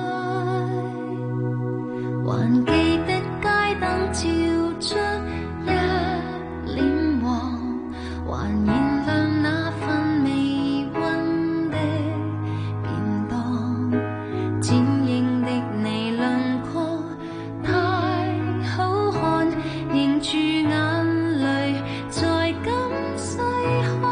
還記得街燈照出一臉黃，還燃亮那份微溫的便當，剪影的你輪廓太好看，凝住眼淚在今細看。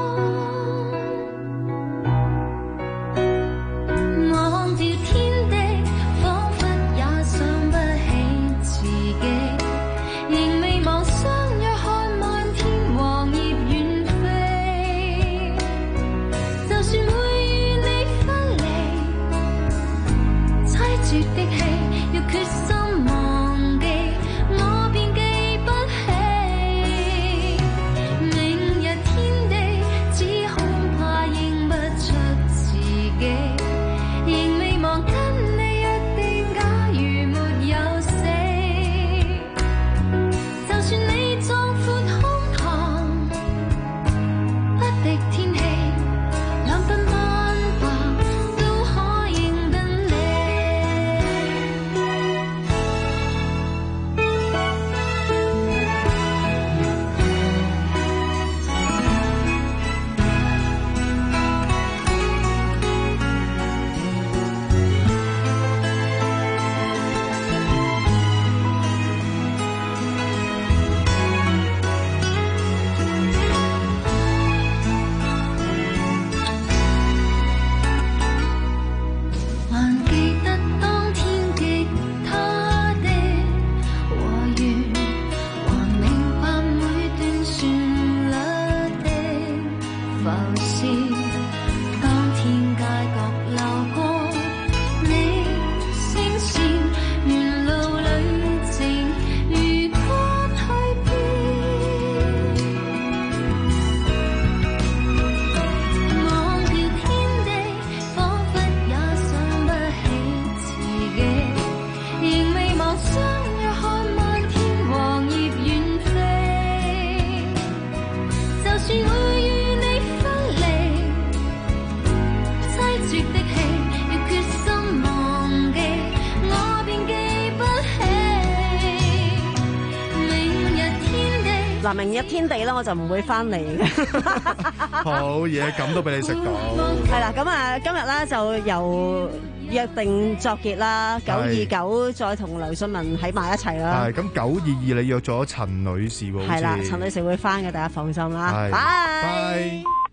忘掉天地，彷彿也想不起自己，仍未忘相約看漫天黃葉遠飛。就算會與你分離，凄絕的戲，要決心忘記，我便記不起。明日天地，只恐怕認不出自己，仍未忘跟你約定，假如沒有死，就算你壯闊胸膛，不敵天氣，兩鬢斑白都可認得你。還記得當天吉他的和弦，還明白每段旋律的浮現。當天街角流過你聲線，沿路旅程如乾去邊。忘掉天地，彷彿也想不起自己，仍未忘相約看漫天黃葉遠飛。就算會與你分離，凄絕的戲，要決心忘記，我便記不起。明日天地。 嗱，明日天地咧，我就唔會翻嚟嘅。 好嘢，咁都俾你食到。 係啦，咁啊，今日咧就由約定作結啦，九二九再同劉信文喺埋一齊啦。 係咁，九二二你約咗陳女士喎，好似係啦，陳女士會翻嘅，大家放心啦。 係拜拜。